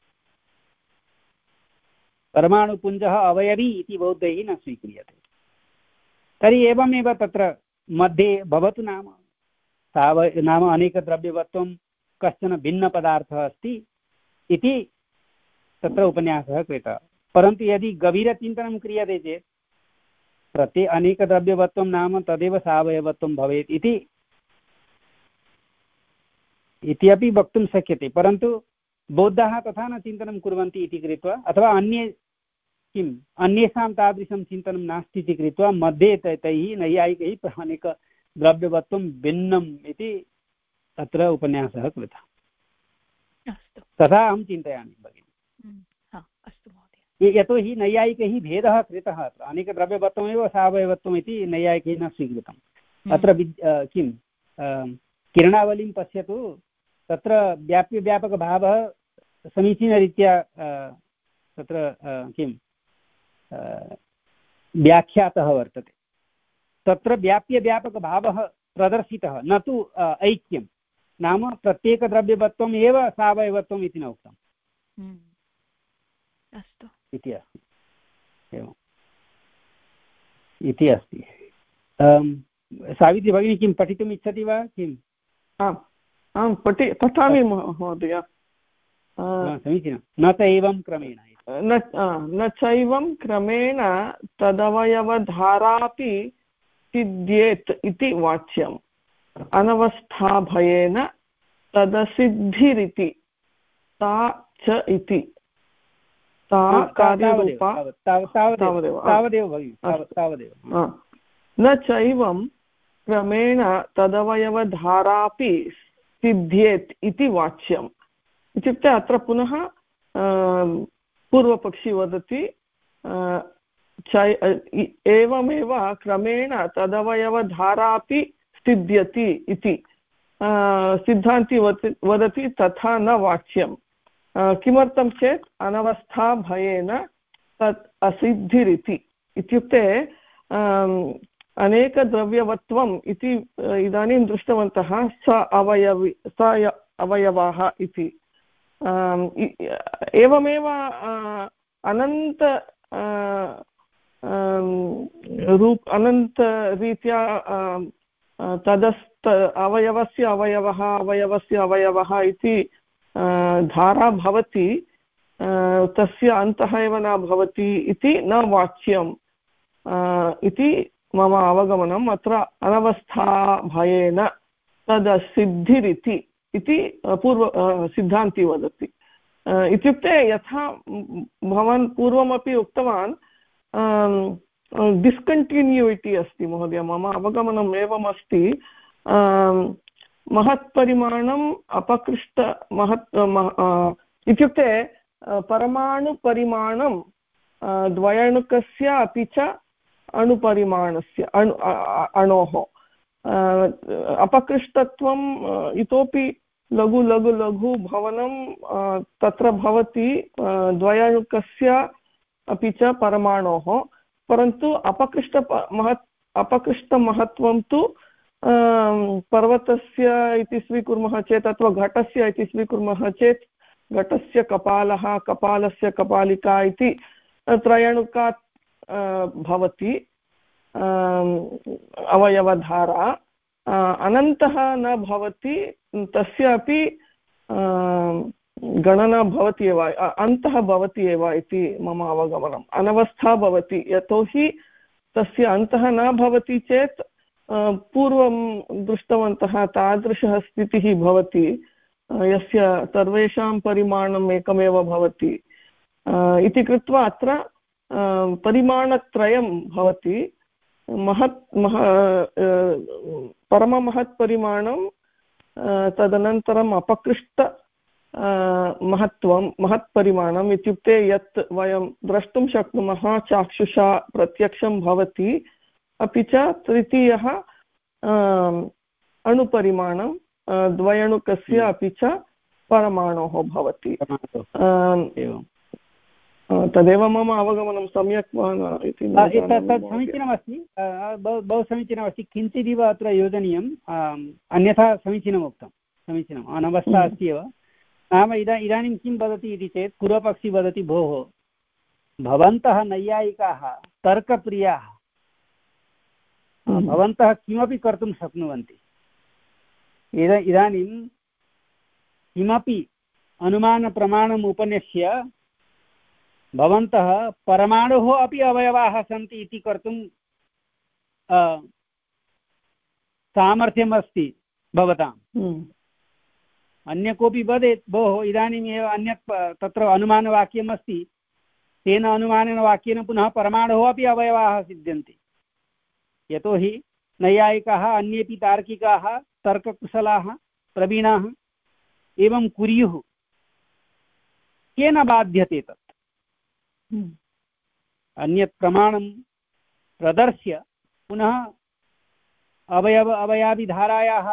परमाणुपुञ्जः अवयवी इति बौद्धैः न स्वीक्रियते। तर्हि एवमेव तत्र मध्ये भवतु नाम सावय नाम अनेकद्रव्यवत्वं कश्चन भिन्नपदार्थः अस्ति इति तत्र उपन्यासः कृतः। परन्तु यदि गभीरचिन्तनं क्रियते चेत् प्रति अनेकद्रव्यवत्वं नाम तदेव सावयवत्वं भवेत् इति इति अपि वक्तुं शक्यते। परन्तु बौद्धाः तथा न चिन्तनं कुर्वन्ति इति कृत्वा, अथवा अन्ये किम् अन्येषां तादृशं चिन्तनं नास्ति इति कृत्वा मध्ये तैः नैयायिकैः अनेकद्रव्यवत्वं भिन्नम् इति अत्र उपन्यासः कृतः। तथा अहं चिन्तयामि भगिनि। यतोहि नैयायिकैः भेदः कृतः। अत्र अनेकद्रव्यवत्वमेव सावयवत्वम् इति नैयायिकैः न स्वीकृतम्। अत्र किं किरणावलीं पश्यतु, तत्र व्याप्यव्यापकभावः समीचीनरीत्या तत्र किं व्याख्यातः वर्तते। तत्र व्याप्यव्यापकभावः प्रदर्शितः, न तु ऐक्यं। नाम प्रत्येकद्रव्यवत्वम् एव सावयवत्वम् इति न उक्तम् अस्तु इति अस्ति। एवम् इति अस्ति। सावित्री भगिनी किं पठितुम् इच्छति वा? किम्? आम् आं पठि पठामि महोदय। समीचीनं। न च एवं क्रमेण न न चैवं क्रमेण तदवयवधारापि सिद्ध्येत् इति वाच्यम्। अनवस्थाभयेन तदसिद्धिरिति ता च इति ता कार्यरूपा तावदेव। न चैवं क्रमेण तदवयवधारापि सिद्ध्येत् इति वाच्यम्। इत्युक्ते अत्र पुनः पूर्वपक्षी वदति एवमेव क्रमेण तदवयवधारापि सिद्ध्यति इति। सिद्धान्ती वदति तथा न वाच्यम्। किमर्थं चेत् अनवस्थाभयेन तत् असिद्धिरिति इत्युक्ते अनेकद्रव्यवत्वम् इति इदानीं दृष्टवन्तः स अवयवि स अवयवाः इति एवमेव अनन्त रूप अनन्तरीत्या तदस्त अवयवस्य अवयवः अवयवस्य अवयवः इति धारा भवति तस्य अन्तः एव न भवति इति न वाच्यम् इति मम अवगमनम्। अत्र अनवस्थाभयेन तदसिद्धिरिति इति पूर्व सिद्धान्ती वदति। इत्युक्ते यथा भवान् पूर्वमपि उक्तवान् डिस्कण्टिन्यूइटि अस्ति महोदय, मम अवगमनम् एवम् अस्ति। महत्परिमाणम् अपकृष्ट महत् इत्युक्ते परमाणुपरिमाणं द्वयणुकस्य अपि च अणुपरिमाणस्य अणु अणोः अपकृष्टत्वम् इतोपि लघु लघु लघु भवनं तत्र भवति द्वयणुकस्य अपि च परमाणोः, परन्तु अपकृष्ट महत् अपकृष्टमहत्त्वं तु पर्वतस्य इति स्वीकुर्मः चेत् अथवा घटस्य इति स्वीकुर्मः चेत् घटस्य कपालः कपालस्य कपालिका इति त्रयणुकात् भवति अवयवधारा। अनन्तः न भवति, तस्य अपि गणना भवति एव, अन्तः भवति एव इति मम अवगमनम्। अनवस्था भवति यतोहि तस्य अन्तः न भवति चेत् पूर्वं दृष्टवन्तः तादृशः स्थितिः भवति यस्य सर्वेषां परिमाणम् एकमेव भवति इति कृत्वा अत्र परिमाणत्रयं भवति। महत् मह परममहत्परिमाणं तदनन्तरम् अपकृष्ट महत्त्वं महत्परिमाणम् इत्युक्ते यत् वयं द्रष्टुं शक्नुमः चाक्षुषा प्रत्यक्षं भवति, अपि च तृतीयः अणुपरिमाणं द्वयणुकस्य अपि च परमाणोः भवति। तदेव मम अवगमनं सम्यक् वा न इति तत् समीचीनमस्ति, बहु समीचीनमस्ति। किञ्चिदिव अत्र योजनीयम्, अन्यथा समीचीनम् उक्तं, समीचीनम् अनवस्था अस्ति एव। नाम इदा इदानीं किं वदति इति चेत् पूर्वपक्षी वदति भोः भवन्तः नैयायिकाः तर्कप्रियाः, भवन्तः किमपि कर्तुं शक्नुवन्ति। इदा इदानीं किमपि अनुमानप्रमाणम् उपन्यस्य भवन्तः परमाणुः अपि अवयवाः सन्ति इति कर्तुं सामर्थ्यम् अस्ति भवताम्। अन्य कोऽपि वदेत् भोः इदानीमेव अन्यत् तत्र अनुमानवाक्यम् अस्ति, तेन अनुमानेन वाक्येन पुनः परमाणुः अपि अवयवाः सिद्ध्यन्ति। यतोहि नैयायिकाः अन्येपि तार्किकाः तर्ककुशलाः प्रवीणाः एवं कुर्युः, केन बाध्यते तत्? अन्यत् प्रमाणं प्रदर्श्य पुनः अवयव अवयाविधारायाः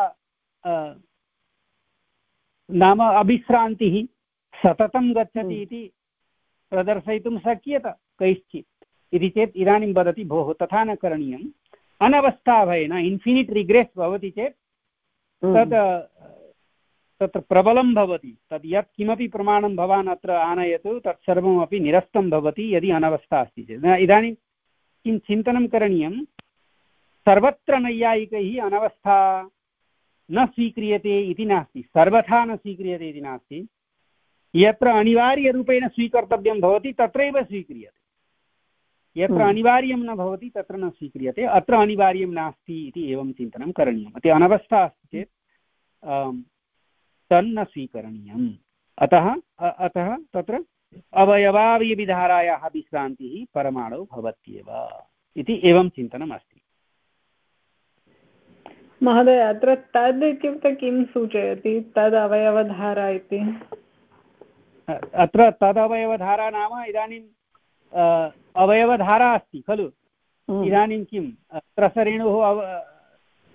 नाम अभिश्रान्तिः सततं गच्छति इति प्रदर्शयितुं शक्येत कैश्चित् इति चेत् इदानीं वदति भोः तथा न करणीयम्। अनवस्थाभयेन इन्फिनिट् रिग्रेस् भवति चेत् तत् तत्र प्रबलं भवति। तद् यत् किमपि प्रमाणं भवान् अत्र आनयतु तत्सर्वमपि निरस्तं भवति यदि अनवस्था अस्ति चेत्। इदानीं किं चिन्तनं करणीयं, सर्वत्र नैयायिकैः अनवस्था न स्वीक्रियते इति नास्ति, सर्वथा न स्वीक्रियते इति नास्ति। यत्र अनिवार्यरूपेण स्वीकर्तव्यं भवति तत्रैव स्वीक्रियते, यत्र अनिवार्यं न भवति तत्र न स्वीक्रियते। अत्र अनिवार्यं नास्ति इति एवं चिन्तनं करणीयम्। अतः अनवस्था अस्ति चेत् तन्न स्वीकरणीयम्। अतः अतः तत्र अवयवावयविधारायाः विश्रान्तिः परमाणौ भवत्येव इति एवं चिन्तनम् अस्ति। महोदय, अत्र तद् इत्युक्ते किं सूचयति? तद् अवयवधारा इति अत्र तदवयवधारा नाम इदानीं अवयवधारा अस्ति खलु। इदानीं किं त्रसरेणुः अव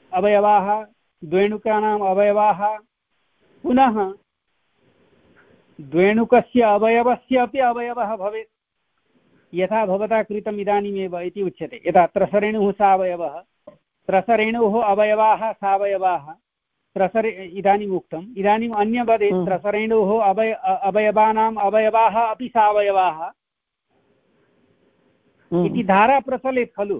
अवयवाः, द्वेणुकानाम् अवयवाः, पुनः द्वेणुकस्य अवयवस्य अपि अवयवः भवेत्, यथा भवता कृतम् इदानीमेव इति उच्यते। यथा त्रसरेणुः सावयवः, त्रसरेणोः अवयवाः सावयवाः, त्रसरे इदानीम् उक्तम्। इदानीम् अन्य वदेत् त्रसरेणोः अवय अवयवानाम् अवयवाः अपि सावयवाः इति धारा प्रचलेत् खलु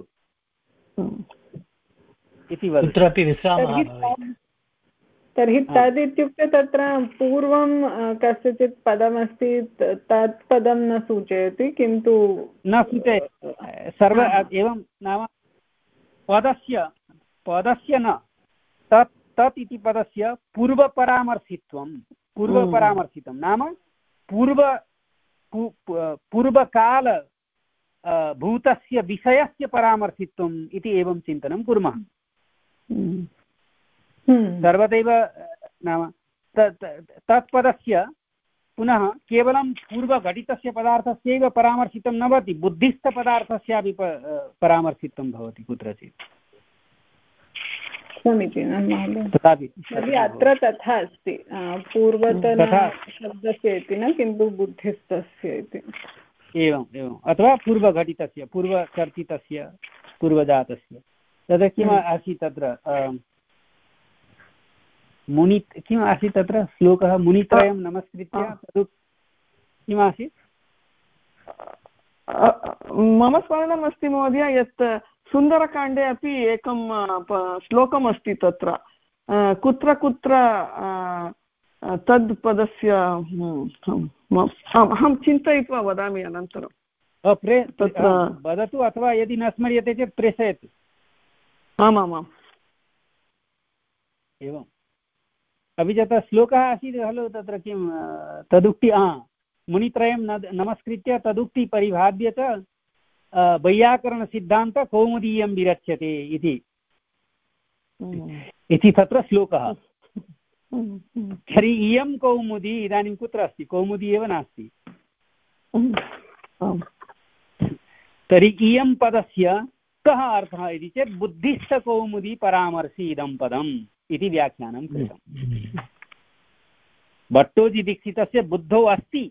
इति वदति। कुत्रापि विश्रामः भवेत्। तर्हि तद् इत्युक्ते तत्र पूर्वं कस्यचित् पदमस्ति, तत् पदं न सूचयति, किन्तु न सूचयति सर्व एवं नाम पदस्य पदस्य न तत् तत् इति पदस्य पूर्वपरामर्शित्वं पूर्वपरामर्शितं नाम पूर्व पूर्वकाल भूतस्य विषयस्य परामर्शित्वम् इति एवं चिन्तनं कुर्मः। सर्वदैव नाम तत्पदस्य पुनः केवलं पूर्वघटितस्य पदार्थस्यैव परामर्शितं न भवति, बुद्धिस्थपदार्थस्यापि परामर्शितं भवति कुत्रचित्। समीचीनं महोदय। तथापि तर्हि अत्र तथा अस्ति, पूर्वतनशब्दस्य इति न, किन्तु बुद्धिस्थस्य इति। एवम् एवम् अथवा पूर्वघटितस्य पूर्वचर्चितस्य पूर्वजातस्य। तद् किम् आसीत् तत्र मुनि किम् आसीत् तत्र श्लोकः मुनित्रयं नमस्कृत्य तद् किम् आसीत्? मम स्मरणम् अस्ति महोदय यत् सुन्दरकाण्डे अपि एकं श्लोकम् अस्ति तत्र कुत्र कुत्र तद् पदस्य अहं चिन्तयित्वा वदामि अनन्तरं। तत्र वदतु अथवा यदि न स्मर्यते चेत् प्रेषयतु। आमामाम् एवम् अपि च तत्र श्लोकः आसीत् खलु तत्र किं तदुक्ति मुनित्रयं नमस्कृत्य तदुक्ति परिभाव्य च वैयाकरणसिद्धान्त कौमुदीयं विरच्यते इति इति तत्र श्लोकः। तर्हि इयं कौमुदी इदानीं कुत्र अस्ति? कौमुदी एव नास्ति। तर्हि इयं पदस्य कः अर्थः इति चेत् बुद्धिस्थकौमुदी परामर्शि इदं पदम् इति व्याख्यानं कृतम्। भट्टोजीदीक्षितस्य बुद्धौ अस्ति,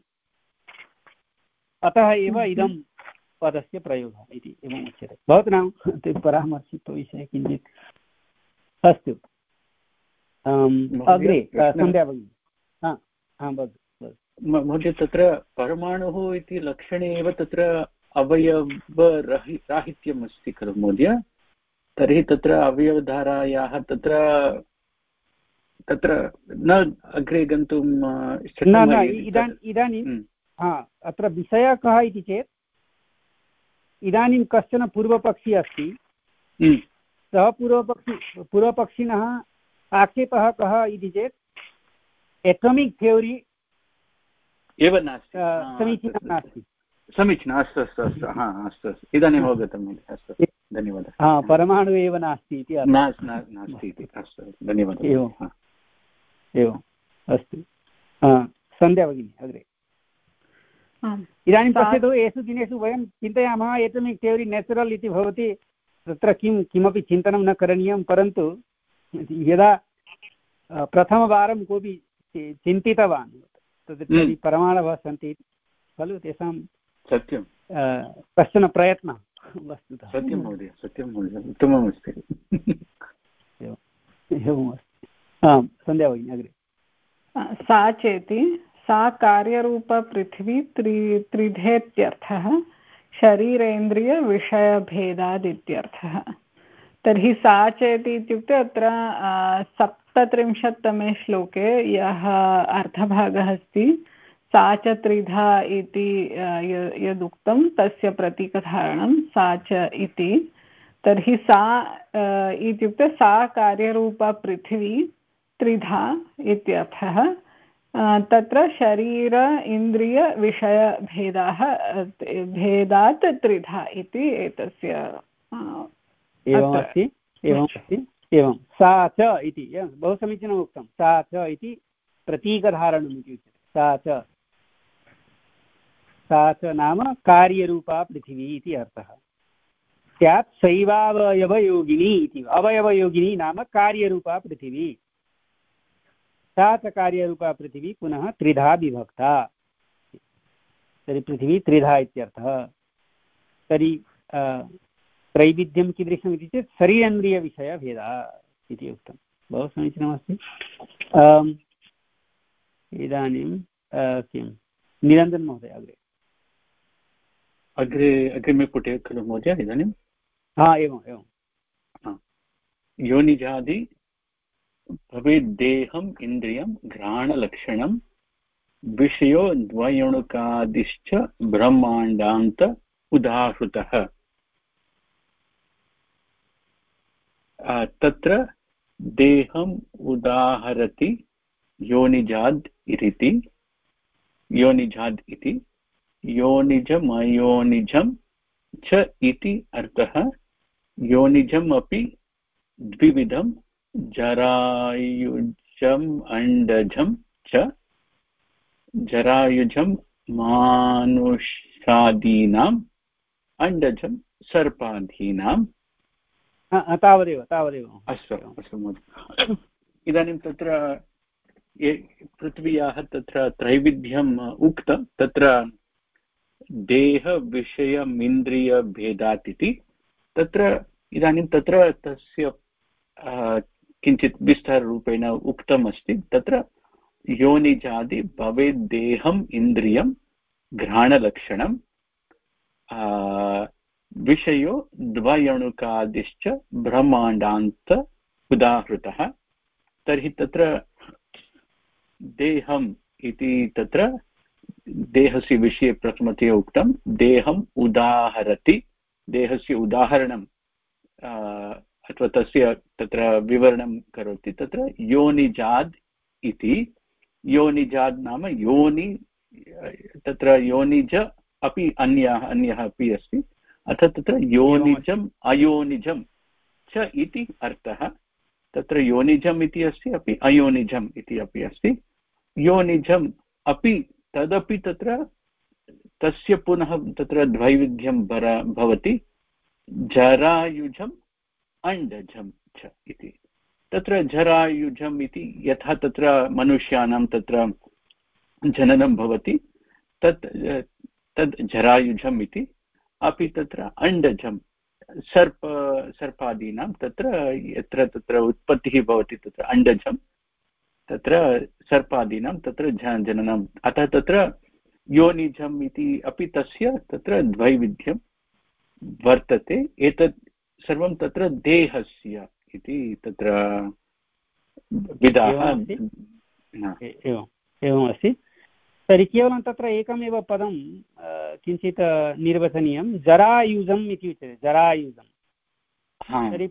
अतः एव इदं पदस्य प्रयोगः इति एवम् उच्यते। भवतु नाम परामर्शित्वविषये किञ्चित् अस्तु। अग्रे सन्ध्या भगिनी। हा हा वदतु। महोदय तत्र परमाणुः इति लक्षणे एव तत्र अवयवराहि राहित्यम् अस्ति खलु महोदय? तर्हि तत्र अवयवधारायाः तत्र तत्र न अग्रे गन्तुं इदानीं हा अत्र विषयः कः इति चेत् इदानीं कश्चन पूर्वपक्षी अस्ति, सः पूर्वपक्षी पूर्वपक्षिणः आक्षेपः कः इति चेत् एटमिक् थ्योरी एव नास्ति, समीचीनं नास्ति। समीचीनम् अस्तु अस्तु अस्तु हा अस्तु अस्तु इदानीम् अवगतं महोदय। अस्तु धन्यवादः। हा परमाणुः एव नास्ति इति नास्ति इति अस्तु धन्यवादः। एवम् एवम् अस्तु। सन्ध्या भगिनी अग्रे। इदानीं पश्यतु एषु दिनेषु वयं चिन्तयामः एटमिक् थ्योरी नेचुरल् इति भवति, तत्र किं किमपि चिन्तनं न करणीयं, परन्तु यदा प्रथमवारं कोऽपि चिन्तितवान् तद् परमाणवः सन्ति खलु तेषां सत्यं कश्चन प्रयत्नः वस्तुतः। सत्यं महोदय सत्यं महोदय उत्तममस्ति। एवमस्ति। आं सन्ध्या भगिनी अग्रे। सा चेति सा कार्यरूपपृथिवी त्रि त्रिधेत्यर्थः शरीरेन्द्रियविषयभेदादित्यर्थः। तर्हि सा चेति इत्युक्ते अत्र सप्तत्रिंशत्तमे श्लोके यः अर्थभागः अस्ति सा च त्रिधा इति यदुक्तं तस्य प्रतीकधारणं सा च इति। तर्हि सा इत्युक्ते सा कार्यरूपा पृथिवी त्रिधा इत्यर्थः। तत्र शरीर इन्द्रियविषयभेदाः भेदात् त्रिधा इति एतस्य एवमस्ति एवमस्ति एवं सा च इति बहु समीचीनम् उक्तं। सा च इति प्रतीकधारणम् इति उच्यते। सा च सा च नाम कार्यरूपा पृथिवी इति अर्थः। स्यात् सैवावयवयोगिनी इति। अवयवयोगिनी नाम कार्यरूपा पृथिवी। सा च कार्यरूपा पृथिवी पुनः त्रिधा विभक्ता तर्हि पृथिवी त्रिधा इत्यर्थः तर्हि त्रैविध्यं कीदृशम् इति चेत् शरीरेन्द्रियविषयभेदः इति उक्तं बहु समीचीनमस्ति इदानीं किं निरञ्जन् महोदय अग्रे अग्रे अग्रिमे पुटे खलु महोदय इदानीं हा एवम् एवं योनिजादि भवेद्देहम् इन्द्रियं घ्राणलक्षणं विषयो द्वयणुकादिश्च ब्रह्माण्डान्त उदाहृतः तत्र देहम् उदाहरति योनिजाद् इति योनिजाद् इति योनिजमयोनिजं च इति अर्थः योनिजम् अपि द्विविधं जरायुजम् अण्डजं च जरायुजं मानुषादीनाम् अण्डजं सर्पादीनाम् तावदेव तावदेव अस्तु अस्तु महोदय इदानीं तत्र पृथिव्याः तत्र त्रैविध्यम् उक्तं तत्र देहविषयमिन्द्रियभेदात् इति तत्र इदानीं तत्र तस्य किञ्चित् विस्ताररूपेण उक्तम् अस्ति तत्र योनिजादि भवेद्देहम् इन्द्रियं घ्राणलक्षणं विषयो द्वयणुकादिश्च ब्रह्माण्डान्त उदाहृतः तर्हि तत्र देहम् इति तत्र देहस्य विषये प्रथमतया उक्तं देहम् उदाहरति देहस्य उदाहरणं अथवा तस्य तत्र विवरणं करोति तत्र योनिजाद् इति योनिजाद् नाम योनि तत्र योनिज अपि अन्यः अन्यः अपि अस्ति अथ तत्र योनिजम् अयोनिजं च इति अर्थः तत्र योनिजम् इति अस्ति अपि अयोनिजम् इति अपि अस्ति योनिजम् अपि तदपि तत्र तस्य पुनः तत्र द्वैविध्यं भवति जरायुजम् अण्डजं च इति तत्र जरायुजम् इति यथा तत्र मनुष्याणां तत्र जननं भवति तत् तद् जरायुजम् इति अपि तत्र अण्डजं सर्प सर्पादीनां तत्र यत्र तत्र उत्पत्तिः भवति तत्र अण्डजं तत्र सर्पादीनां तत्र जननम् अतः तत्र योनिजम् इति अपि तस्य तत्र द्वैविध्यं वर्तते एतत् सर्वं तत्र देहस्य इति तत्र विधाः एवम् एवमस्ति तर्हि केवलं तत्र एकमेव पदं किञ्चित् निर्वचनीयं जरायुजम् इति उच्यते जरायुजं तर्हि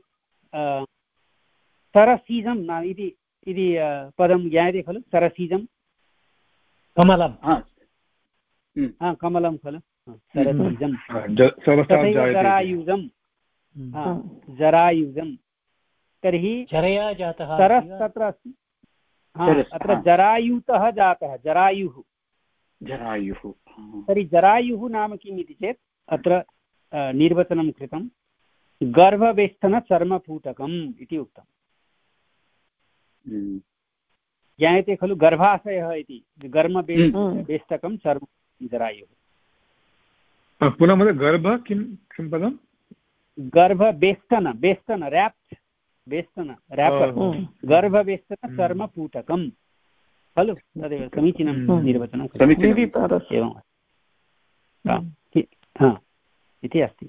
सरसीजं नाम इति इति पदं ज्ञायते खलु सरसीजं कमलं हा कमलं खलु सरसीजं तथैव जरायुजं जरायुजं तर्हि जरया जातः सरस् तत्र अस्ति अत्र जरायुतः जातः जरायुः जरायुः तर्हि जरायुः नाम किम् इति चेत् अत्र निर्वचनं कृतं गर्भवेष्टनचर्मपूटकम् इति उक्तम् ज्ञायते खलु गर्भाशयः इति गर्भवेष्टकं चर्म जरायुः पुनः महोदय गर्भ किं किं पदं गर्भवेष्टन वेष्टन रेप् वेष्टन रेपर् गर्भवेष्टनचर्मपूटकं खलु तदेव समीचीनं निर्वचनं एवम् इति अस्ति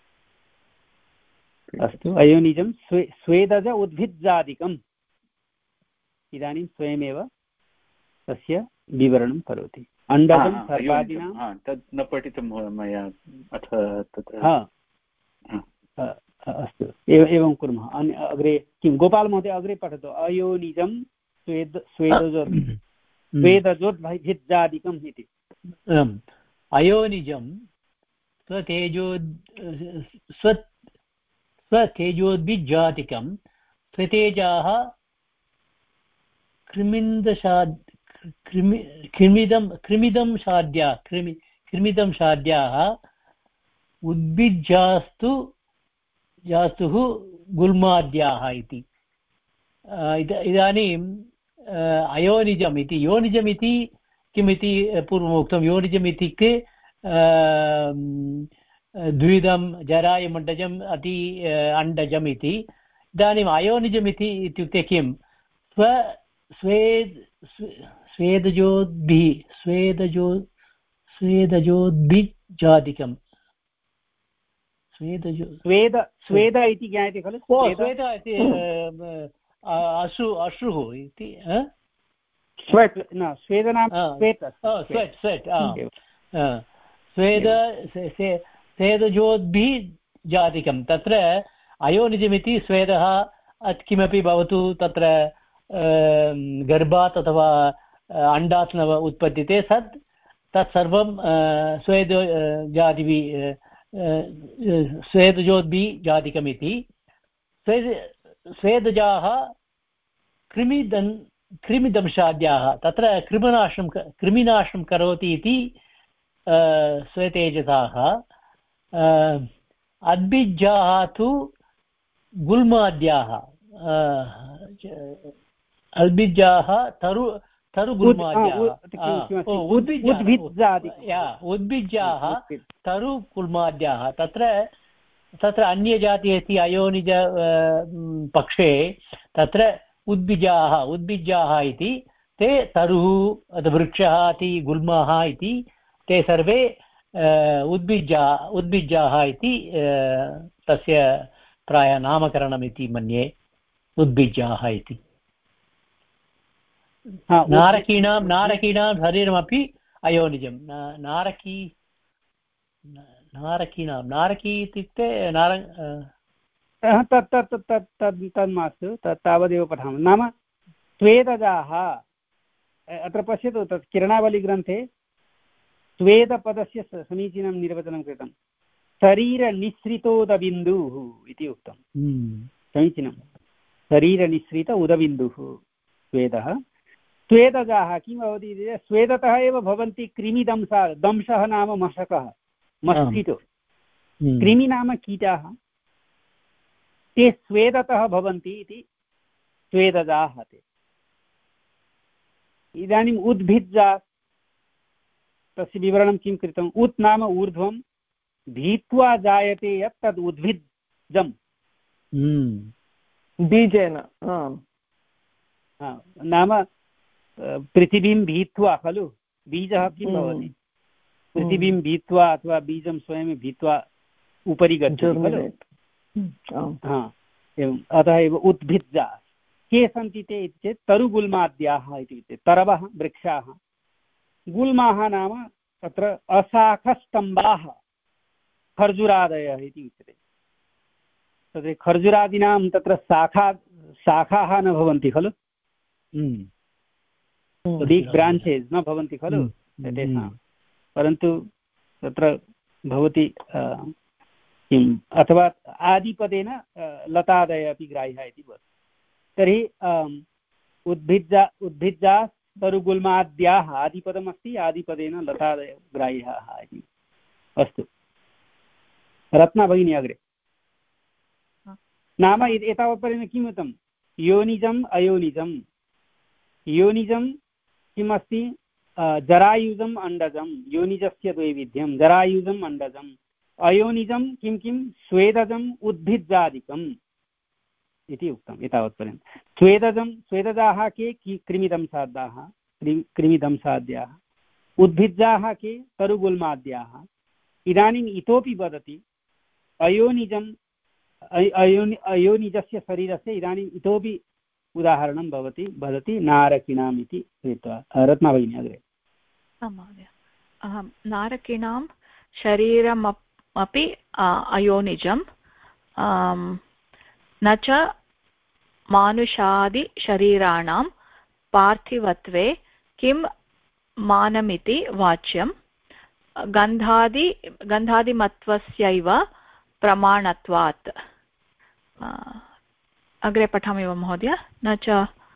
अस्तु अयोनिजं स्वे स्वेदज उद्भिज्जादिकम् इदानीं स्वयमेव तस्य विवरणं करोति अण्डजं सर्पादीनां तत् न पठितं मया अथ तत्र अस्तु एवं कुर्मः अग्रे किं गोपाल महोदय अग्रे पठतु अयोनिजं स्वेद स्वेदजोत् स्वेदजोद्भिज्जादिकम् इति अयोनिजं स्वतेजो स्व स्वतेजोद्भिज्जादिकं स्वतेजाः कृमिन्दशाद् कृमि कृमिदं कृमिदं शाद्या कृमि कृमिदं शाद्याः उद्भिज्जास्तु जास्तुः गुल्माद्याः इति इदानीं अयोनिजम् इति योनिजम् इति किमिति पूर्वमुक्तं योनिजम् इत्युक्ते द्विधं जरायुमण्डजम् अति अण्डजम् इति इदानीम् अयोनिजम् इति इत्युक्ते किं स्व स्वेद स्वेदजोद्भिः स्वेदजो स्वेदजोद्भिजादिकं स्वेदजो स्वेद स्वेद इति ज्ञायते खलु स्वेद इति अश्रु अश्रुः इति स्वेट् न स्वेदनां स्वेट् स्वेट् स्वेट् स्वेद स्वेदजोद्भिः जातिकं तत्र अयोनिजमिति स्वेदः किमपि भवतु तत्र गर्भात् अथवा अण्डात् न उत्पद्यते सत् तत्सर्वं स्वेद जातिभिः स्वेदजोद्भिः जातिकमिति स्वेद स्वेदजाः कृमिदन् कृमिदंशाद्याः तत्र कृमिनाशं कृमिनाशं करोति इति स्वेतेजसाः अद्भिज्जाः तु गुल्माद्याः अल्बिज्जाः तरु तरुगुल्माद्याः उद्भिज्जाः तरुगुल्माद्याः तत्र तत्र अन्यजाति अस्ति अयोनिज पक्षे तत्र उद्भिजाः उद्भिज्जाः इति ते तरुः वृक्षः इति गुल्माः इति ते सर्वे उद्भिज्जा उद्भिज्जाः इति तस्य प्रायः नामकरणमिति मन्ये उद्भिज्जाः इति नारकीणां नारकीणां शरीरमपि अयोनिजं नारकी नारकीणां नारकी इत्युक्ते नार तत् तत् तत् तद् तद् मास्तु तत् तावदेव पठामः नाम स्वेदजाः अत्र पश्यतु तत् किरणावलीग्रन्थे स्वेदपदस्य समीचीनं निर्वचनं कृतं शरीरनिःसृतोदबिन्दुः इति उक्तं समीचीनं शरीरनिःसृत उदबिन्दुः स्वेदः स्वेदजाः किं भवति इति स्वेदतः एव भवन्ति कृमिदंशा दंशः नाम मशकः मस्किटो कृमि नाम कीटाः ते स्वेदतः भवन्ति इति स्वेदजाः ते इदानीम् उद्भिज्जा तस्य विवरणं किं कृतम् उत् नाम ऊर्ध्वं भीत्वा जायते यत् तद् उद्भिज्जम् बीजेन नाम पृथिवीं भीत्वा खलु बीजः किं भवति पृथिवीं भीत्वा अथवा बीजं स्वयं भीत्वा उपरि गच्छति खलु हा एवम् अतः एव उद्भिज्जा के सन्ति ते इति चेत् तरुगुल्माद्याः इति उच्यते तरवः वृक्षाः गुल्माः नाम तत्र अशाखस्तम्भाः खर्जुरादयः इति उच्यते तत्र खर्जुरादीनां तत्र शाखा शाखाः न भवन्ति खलु बिग् ब्राञ्चेस् न भवन्ति खलु तेषां परन्तु तत्र भवति किम् अथवा आदिपदेन लतादय अपि ग्राह्यः इति भवति तर्हि उद्भिज्जा उद्भिज्जा तरुगुल्माद्याः आदिपदमस्ति आदिपदेन लतादय ग्राह्याः इति अस्तु रत्ना भगिनी अग्रे नाम एतावत्पर्यन्तं किम् उक्तं योनिजम् अयोनिजं योनिजं किमस्ति जरायुजम् अण्डजं योनिजस्य द्वैविध्यं जरायुजम् अण्डजम् अयोनिजं किं किं स्वेदजम् उद्भिज्जादिकम् इति उक्तम् एतावत्पर्यन्तं स्वेदजं स्वेदजाः के कृमिदंशाद्याः कृमिदंशाद्याः उद्भिज्जाः के तरुगुल्माद्याः इदानीम् इतोपि वदति अयोनिजम् अयोनि अयोनिजस्य शरीरस्य इदानीम् इतोपि उदाहरणं भवति वदति नारकिणाम् इति कृत्वा रत्ना भगिनी अग्रे आं महोदय नारकिणां शरीरमपि अयोनिजं न च मानुषादिशरीराणां पार्थिवत्वे किं मानमिति वाच्यं गन्धादि गन्धादिमत्वस्यैव प्रमाणत्वात् अग्रे पठामि वा महोदय न च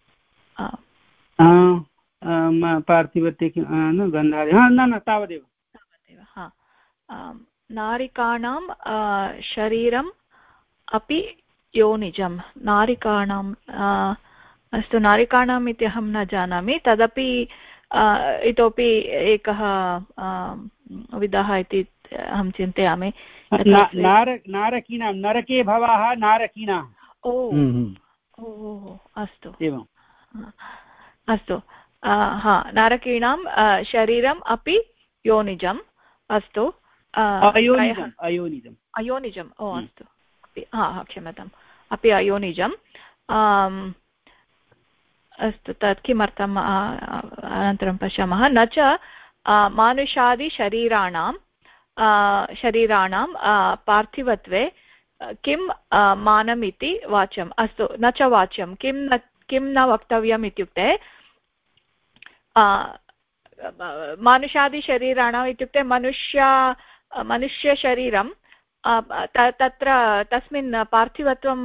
पार्थिवत्वे किं न गन्धादि न न तावदेव तावदेव हा नारिकाणां शरीरम् अपि योनिजं नारिकाणां अस्तु नारिकाणाम् इति अहं न जानामि तदपि इतोपि एकः विधः इति अहं चिन्तयामि नारकीणां नरके भवाः नारकीणाः ओ ओ अस्तु एवम् अस्तु हा नारकीणां शरीरम् अपि योनिजम् अस्तु अयोनिजम् अयोनिजम् अयोनिजम् ओ अस्तु हा क्षम्यताम् अपि अयोनिजम् अस्तु तत् किमर्थम् अनन्तरं पश्यामः न च मानुषादिशरीराणां शरीराणां पार्थिवत्वे किं मानम् इति वाच्यम् अस्तु न च वाच्यं किं न किं न वक्तव्यम् इत्युक्ते मानुषादिशरीराणाम् इत्युक्ते मनुष्य मनुष्यशरीरं तत्र तस्मिन् पार्थिवत्वं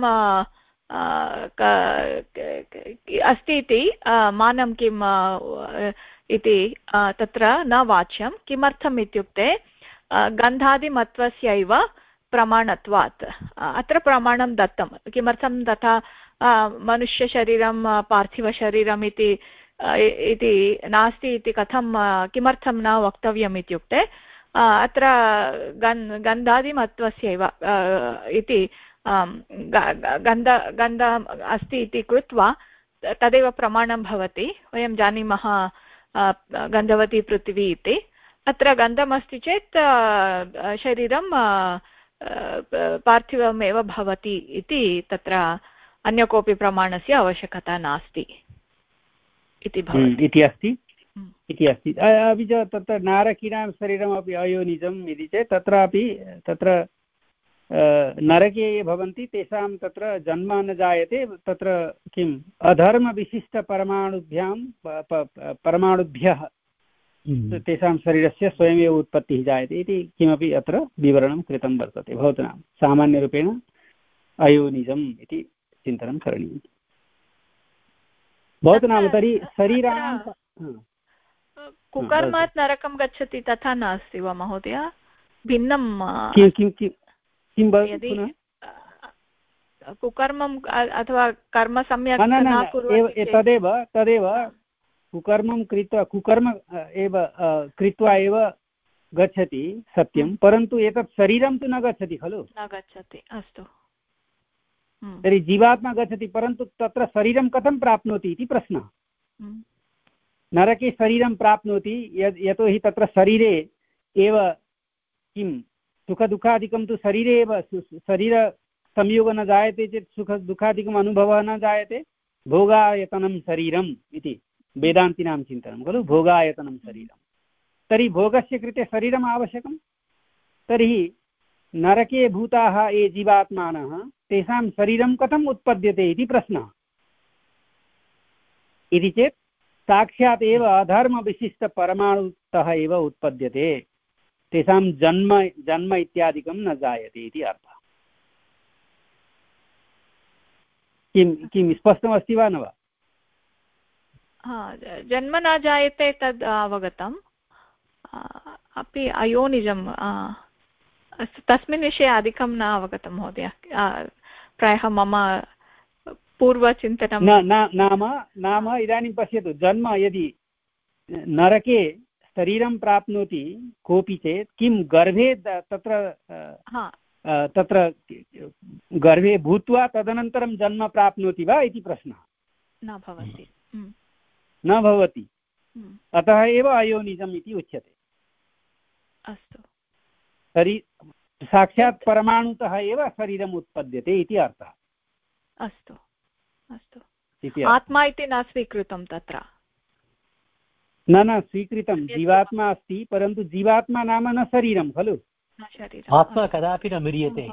अस्ति इति मानं किम् इति तत्र न वाच्यं किमर्थम् इत्युक्ते गन्धादिमत्वस्यैव प्रमाणत्वात् अत्र प्रमाणं दत्तं किमर्थं तथा मनुष्यशरीरं पार्थिवशरीरम् इति इति नास्ति इति कथं किमर्थं न वक्तव्यम् इत्युक्ते अत्र गन् गन्धादिमत्वस्यैव इति गन्ध गन्ध अस्ति इति कृत्वा तदेव प्रमाणं भवति वयं जानीमः गन्धवती पृथिवी इति अत्र गन्धमस्ति चेत् शरीरं पार्थिवमेव भवति इति तत्र अन्य कोऽपि प्रमाणस्य आवश्यकता नास्ति इति भवति इति अस्ति इति अस्ति अपि च तत्र नारकीणां शरीरमपि अयोनिजम् इति चेत् तत्रापि तत्र नरके ये भवन्ति तेषां तत्र जन्म न जायते तत्र किम् अधर्मविशिष्टपरमाणुभ्यां परमाणुभ्यः तेषां शरीरस्य स्वयमेव उत्पत्तिः जायते इति किमपि अत्र विवरणं कृतं वर्तते भवतां सामान्यरूपेण अयोनिजम् इति चिन्तनं करणीयम् भवतां तर्हि शरीराणां कुकर्मात् नरकं गच्छति तथा नास्ति वा महोदय भिन्नं किं किं किं किं यदि कुकर्मम् अथवा कर्म सम्यक् तदेव तदेव कुकर्मं कृत्वा कुकर्म एव कृत्वा एव गच्छति सत्यं परन्तु एतत् शरीरं तु न गच्छति खलु न गच्छति अस्तु तर्हि जीवात्मा गच्छति परन्तु तत्र शरीरं कथं प्राप्नोति इति प्रश्नः नरके शरीरं प्राप्नोति यद् यतोहि तत्र शरीरे एव किं सुखदुःखादिकं तु शरीरे एव शरीरसंयोगः न जायते चेत् सुखदुःखादिकम् अनुभवः न जायते भोगायतनं शरीरम् इति वेदान्तिनां चिन्तनं खलु भोगायतनं शरीरं तर्हि भोगस्य कृते शरीरम् आवश्यकं तर्हि नरके भूताः ये जीवात्मानः तेषां शरीरं कथम् उत्पद्यते इति प्रश्नः इति चेत् साक्षात् एव अधर्मविशिष्टपरमाणुतः एव उत्पद्यते तेषां जन्म जन्म इत्यादिकं न जायते इति अर्थः किं किं स्पष्टमस्ति वा न वा जन्म न जायते तद् अवगतम् अपि अयोनिजम् अस्तु तस्मिन् विषये अधिकं न अवगतं महोदय प्रायः मम पूर्वचिन्तनं नाम नाम इदानीं पश्यतु जन्म यदि नरके शरीरं प्राप्नोति कोऽपि चेत् किं गर्भे तत्र तत्र गर्भे भूत्वा तदनन्तरं जन्म प्राप्नोति वा इति प्रश्नः न भवति न भवति अतः एव अयोनिजम् इति उच्यते अस्तु तर्हि साक्षात् परमाणुतः एव शरीरम् उत्पद्यते इति अर्थः अस्तु अस्तु आत्मा इति न स्वीकृतं तत्र न न स्वीकृतं जीवात्मा अस्ति परन्तु जीवात्मा नाम न शरीरं खलु आत्मा कदापि न म्रियते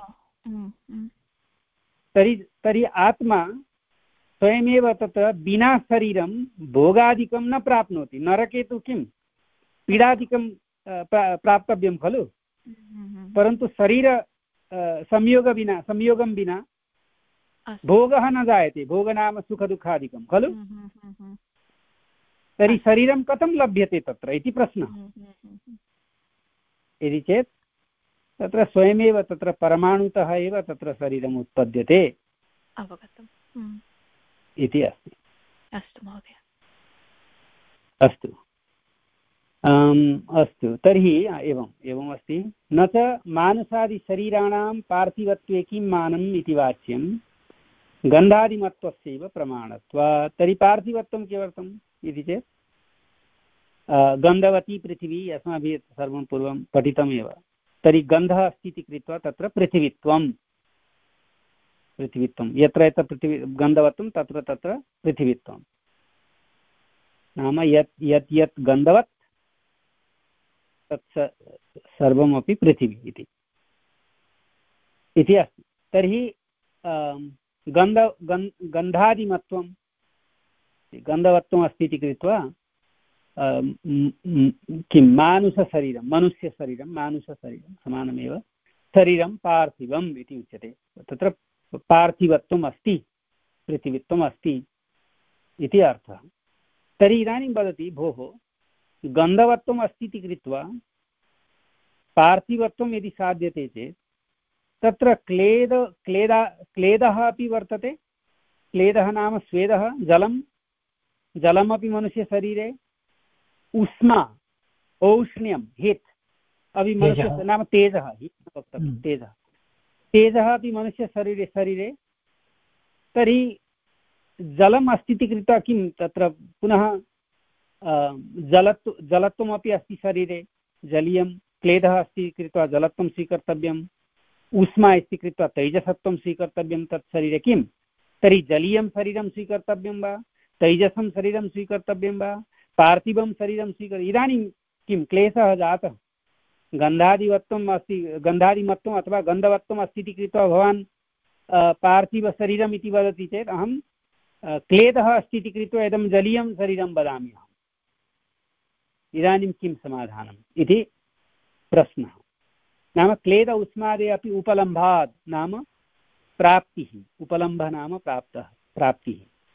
तर्हि तर्हि आत्मा स्वयमेव तत्र विना शरीरं भोगादिकं न प्राप्नोति नरके तु किं पीडादिकं प्राप्तव्यं खलु परन्तु शरीर संयोग विना संयोगं विना भोगः न जायते भोग नाम सुखदुःखादिकं खलु तर्हि शरीरं कथं लभ्यते तत्र इति प्रश्नः यदि चेत् तत्र स्वयमेव तत्र परमाणुतः एव तत्र शरीरम् उत्पद्यते अवगतम् इति अस्ति अस्तु महोदय। अस्तु अस्तु तर्हि एवम् एवम् अस्ति। न च मानसादिशरीराणां पार्थिवत्वे किं मानम् इति वाच्यं गन्धादिमत्वस्यैव प्रमाणत्वात्। तर्हि पार्थिवत्वं किमर्थम् इति चेत् गन्धवती पृथिवी अस्माभिः सर्वं पूर्वं पठितमेव। तर्हि गन्धः अस्ति इति कृत्वा तत्र पृथिवीत्वं पृथिवीत्वं यत्र यत्र पृथिवी गन्धवत्वं तत्र तत्र पृथिवीत्वं नाम यत् यत् यत् गन्धवत् तत् सर्वमपि पृथिवी इति इति अस्ति। तर्हि गन्ध गन्धादिमत्वं गन्धवत्वम् अस्ति इति कृत्वा किं मानुषशरीरं मनुष्यशरीरं मानुषशरीरं समानमेव शरीरं पार्थिवम् इति उच्यते। तत्र पार्थिवत्वम् अस्ति पृथिवीत्वम् अस्ति इति अर्थः। तर्हि इदानीं वदति भोः गन्धवत्वम् अस्ति इति कृत्वा पार्थिवत्वं यदि साध्यते चेत् तत्र क्लेद क्लेदा क्लेदः अपि वर्तते। क्लेदः नाम स्वेदः, जलं जलमपि मनुष्यशरीरे, उष्मा औष्ण्यं हिट् अपि मनुष्य नाम तेजः हिट् वक्तव्यं तेजः तेजः अपि मनुष्यशरीरे शरीरे। तर्हि जलम् अस्ति इति कृत्वा किं तत्र पुनः जलत्व जलत्वमपि अस्ति शरीरे, जलीयं क्लेदः अस्ति कृत्वा जलत्वं स्वीकर्तव्यम्, उष्मा इति कृत्वा तैजसत्वं स्वीकर्तव्यं तत् शरीरे। किं तर्हि जलीयं शरीरं स्वीकर्तव्यं वा तैजसं शरीरं स्वीकर्तव्यं वा पार्थिवं शरीरं स्वीकर् इदानीं किं क्लेशः जातः। गन्धादिवत्वम् अस्ति गन्धादिमत्वम् अथवा गन्धवत्वम् अस्ति इति कृत्वा भवान् पार्थिवशरीरम् इति वदति चेत् अहं क्लेदः अस्ति इति कृत्वा इदं जलीयं शरीरं वदामि अहम्। इदानीं किं समाधानम् इति प्रश्नः। नाम क्लेद उष्मादे अपि उपलम्भात् नाम प्राप्तिः, उपलम्भः नाम प्राप्तः प्राप्तिः,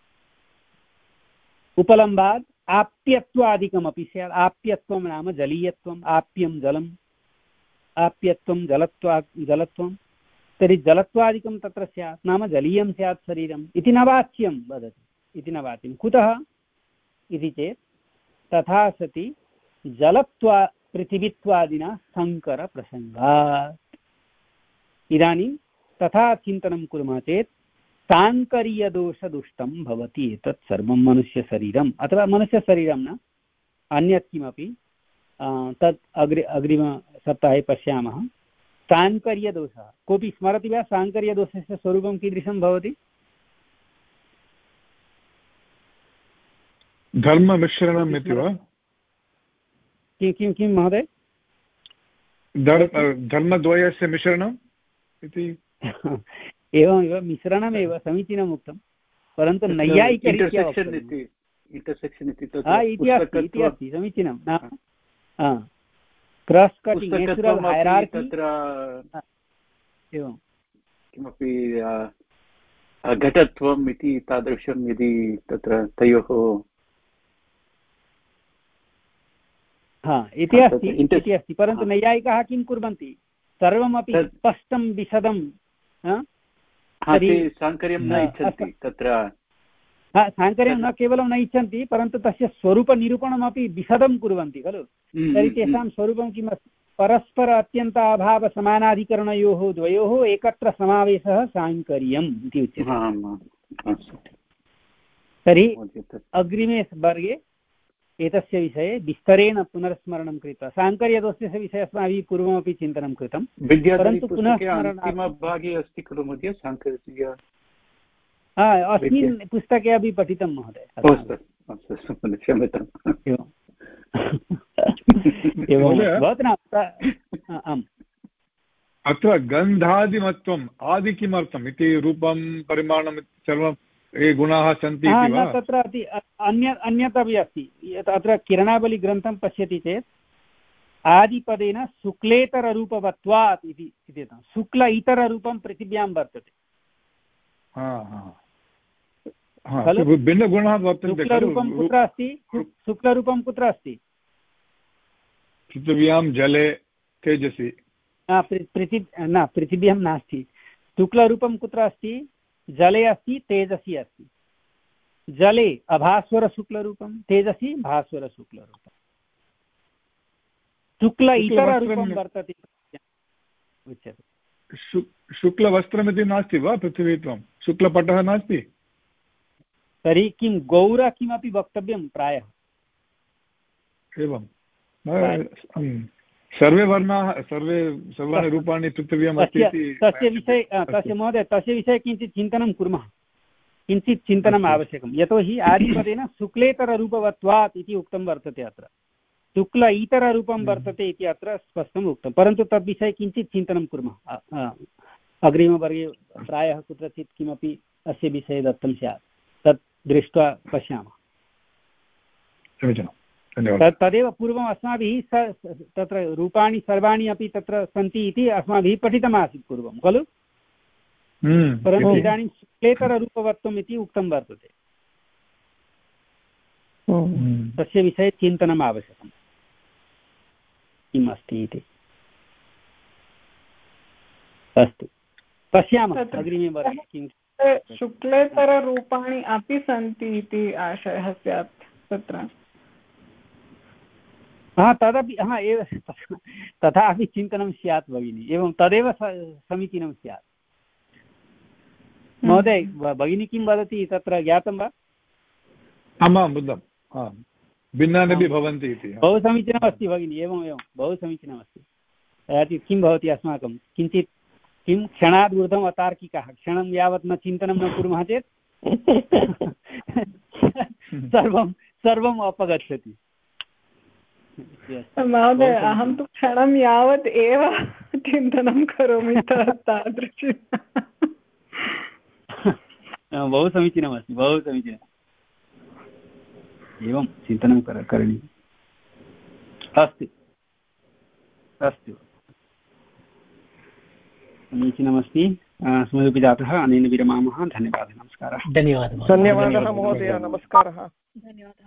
उपलम्भात् आप्यत्वादिकमपि स्यात्। आप्यत्वं नाम जलीयत्वम्, आप्यं जलम्, आप्यत्वं जलत्वा जलत्वं। तर्हि जलत्वादिकं तत्र स्यात् नाम जलीयं स्यात् शरीरम् इति न वाच्यं वदति इति न वाच्यं। कुतः इति चेत् तथा सति जलत्वा पृथिवीत्वादिना सङ्करप्रसङ्गात्। इदानीं तथा चिन्तनं कुर्मः चेत् साङ्कर्यदोषदुष्टं भवति एतत् सर्वं मनुष्यशरीरम् अथवा मनुष्यशरीरं न अन्यत् किमपि तत् अग्रे अग्रिमसप्ताहे पश्यामः। साङ्कर्यदोषः कोऽपि स्मरति वा? साङ्कर्यदोषस्य स्वरूपं कीदृशं भवति? धर्ममिश्रणम् इति वा? किं किं किं महोदय? धर्मद्वयस्य मिश्रणम् इति? एवमेव मिश्रणमेव समीचीनम् उक्तं, परन्तु नैयायिकरीत्या इति अस्ति समीचीनं क्रॉस् कटिंग नेचुरल हायरार्की एवं किमपि घटत्वम् इति तादृशं यदि तत्र तयोः हा इति अस्ति इति अस्ति परन्तु नैयायिकाः किं कुर्वन्ति सर्वमपि स्पष्टं विशदं साङ्कर्यं न इच्छन्ति तत्र साङ्कर्यं न केवलं न इच्छन्ति परन्तु तस्य स्वरूपनिरूपणमपि विशदं कुर्वन्ति खलु। तर्हि तेषां स्वरूपं किम् अस्ति? परस्पर अत्यन्त अभावसमानाधिकरणयोः द्वयोः एकत्र समावेशः साङ्कर्यम् इति उच्यते। तर्हि अग्रिमे वर्गे एतस्य विषये विस्तरेण पुनर्स्मरणं कृत्वा साङ्कर्यदोषस्य विषये अस्माभिः पूर्वमपि चिन्तनं कृतं परन्तु पुनः भागे अस्ति खलु महोदय साङ्कर्य अस्मिन् पुस्तके अपि पठितं महोदय। अत्र गन्धादिमत्वम् आदि किमर्थम् इति रूपं परिमाणं सर्वं ये गुणाः सन्ति इति वा? तत्र अन्य अन्यत् अपि अस्ति। अत्र किरणावलिग्रन्थं पश्यति चेत् आदिपदेन शुक्लेतररूपवत्वात् इति शुक्ल इतररूपं पृथिव्यां वर्तते भिन्नगुणाः वर्तन्ते। शुक्लरूपं कुत्र अस्ति? शुक्लरूपं कुत्र अस्ति? पृथिव्यां जले तेजसि पृथि न पृथिव्यां नास्ति। शुक्लरूपं कुत्र अस्ति? जले अस्ति तेजसि अस्ति। जले अभास्वरशुक्लरूपं, तेजसि भास्वरशुक्लरूपं। शुक्ल इतररूपं वर्तते उच्यते। शुक्लवस्त्रमिति नास्ति वा पृथिवीत्वं? शुक्लपटः नास्ति? तर्हि किं गौर किमपि वक्तव्यं प्रायः? एवं सर्वे वर्णाः सर्वे सर्वाणि रूपाणि पृथिव्याम् अस्ति इति तस्य विषये तस्य महोदय तस्य विषये किञ्चित् चिन्तनं कुर्मः, किञ्चित् चिन्तनम् आवश्यकं। यतोहि आदिपदेन शुक्लेतररूपवत्वात् इति उक्तं वर्तते, अत्र शुक्ल इतररूपं वर्तते इति अत्र स्पष्टम् उक्तं, परन्तु तद्विषये किञ्चित् चिन्तनं कुर्मः। अग्रिमवर्गे प्रायः कुत्रचित् किमपि अस्य विषये दत्तं स्यात्, तत् दृष्ट्वा पश्यामः। तदेव पूर्वम् अस्माभिः तत्र रूपाणि सर्वाणि अपि तत्र सन्ति इति अस्माभिः पठितमासीत् पूर्वं खलु, परन्तु इदानीं शुक्लेतररूपवत्वम् इति उक्तं वर्तते। तस्य विषये चिन्तनम् आवश्यकम्, किम् अस्ति इति। अस्तु, पश्यामः अग्रिमे वर्गे किं। शुक्लेतररूपाणि अपि सन्ति इति आशयः स्यात् तत्र। हा तदपि हा एव तथापि चिन्तनं स्यात् भगिनि, एवं तदेव समीचीनं स्यात्। महोदय भगिनी किं वदति तत्र ज्ञातं वा? आमां बुद्धं, भिन्नानि भवन्ति इति। बहु समीचीनमस्ति भगिनि, एवम् एवं बहु समीचीनमस्ति। किं भवति अस्माकं किञ्चित् किं क्षणात् ऊर्ध्वम् अतार्किकः, क्षणं यावत् न चिन्तनं न कुर्मः चेत् सर्वं सर्वम् अपगच्छति। महोदय अहं तु क्षणं यावत् एव चिन्तनं करोमि तादृशी। बहु समीचीनमस्ति, बहु समीचीनम्, एवं चिन्तनं करणीयम्। अस्तु अस्तु, समीचीनमस्ति। समयोपि जातः, अनेन विरमामः। धन्यवादः, नमस्कारः। धन्यवादः धन्यवादः महोदय, नमस्कारः। धन्यवादः।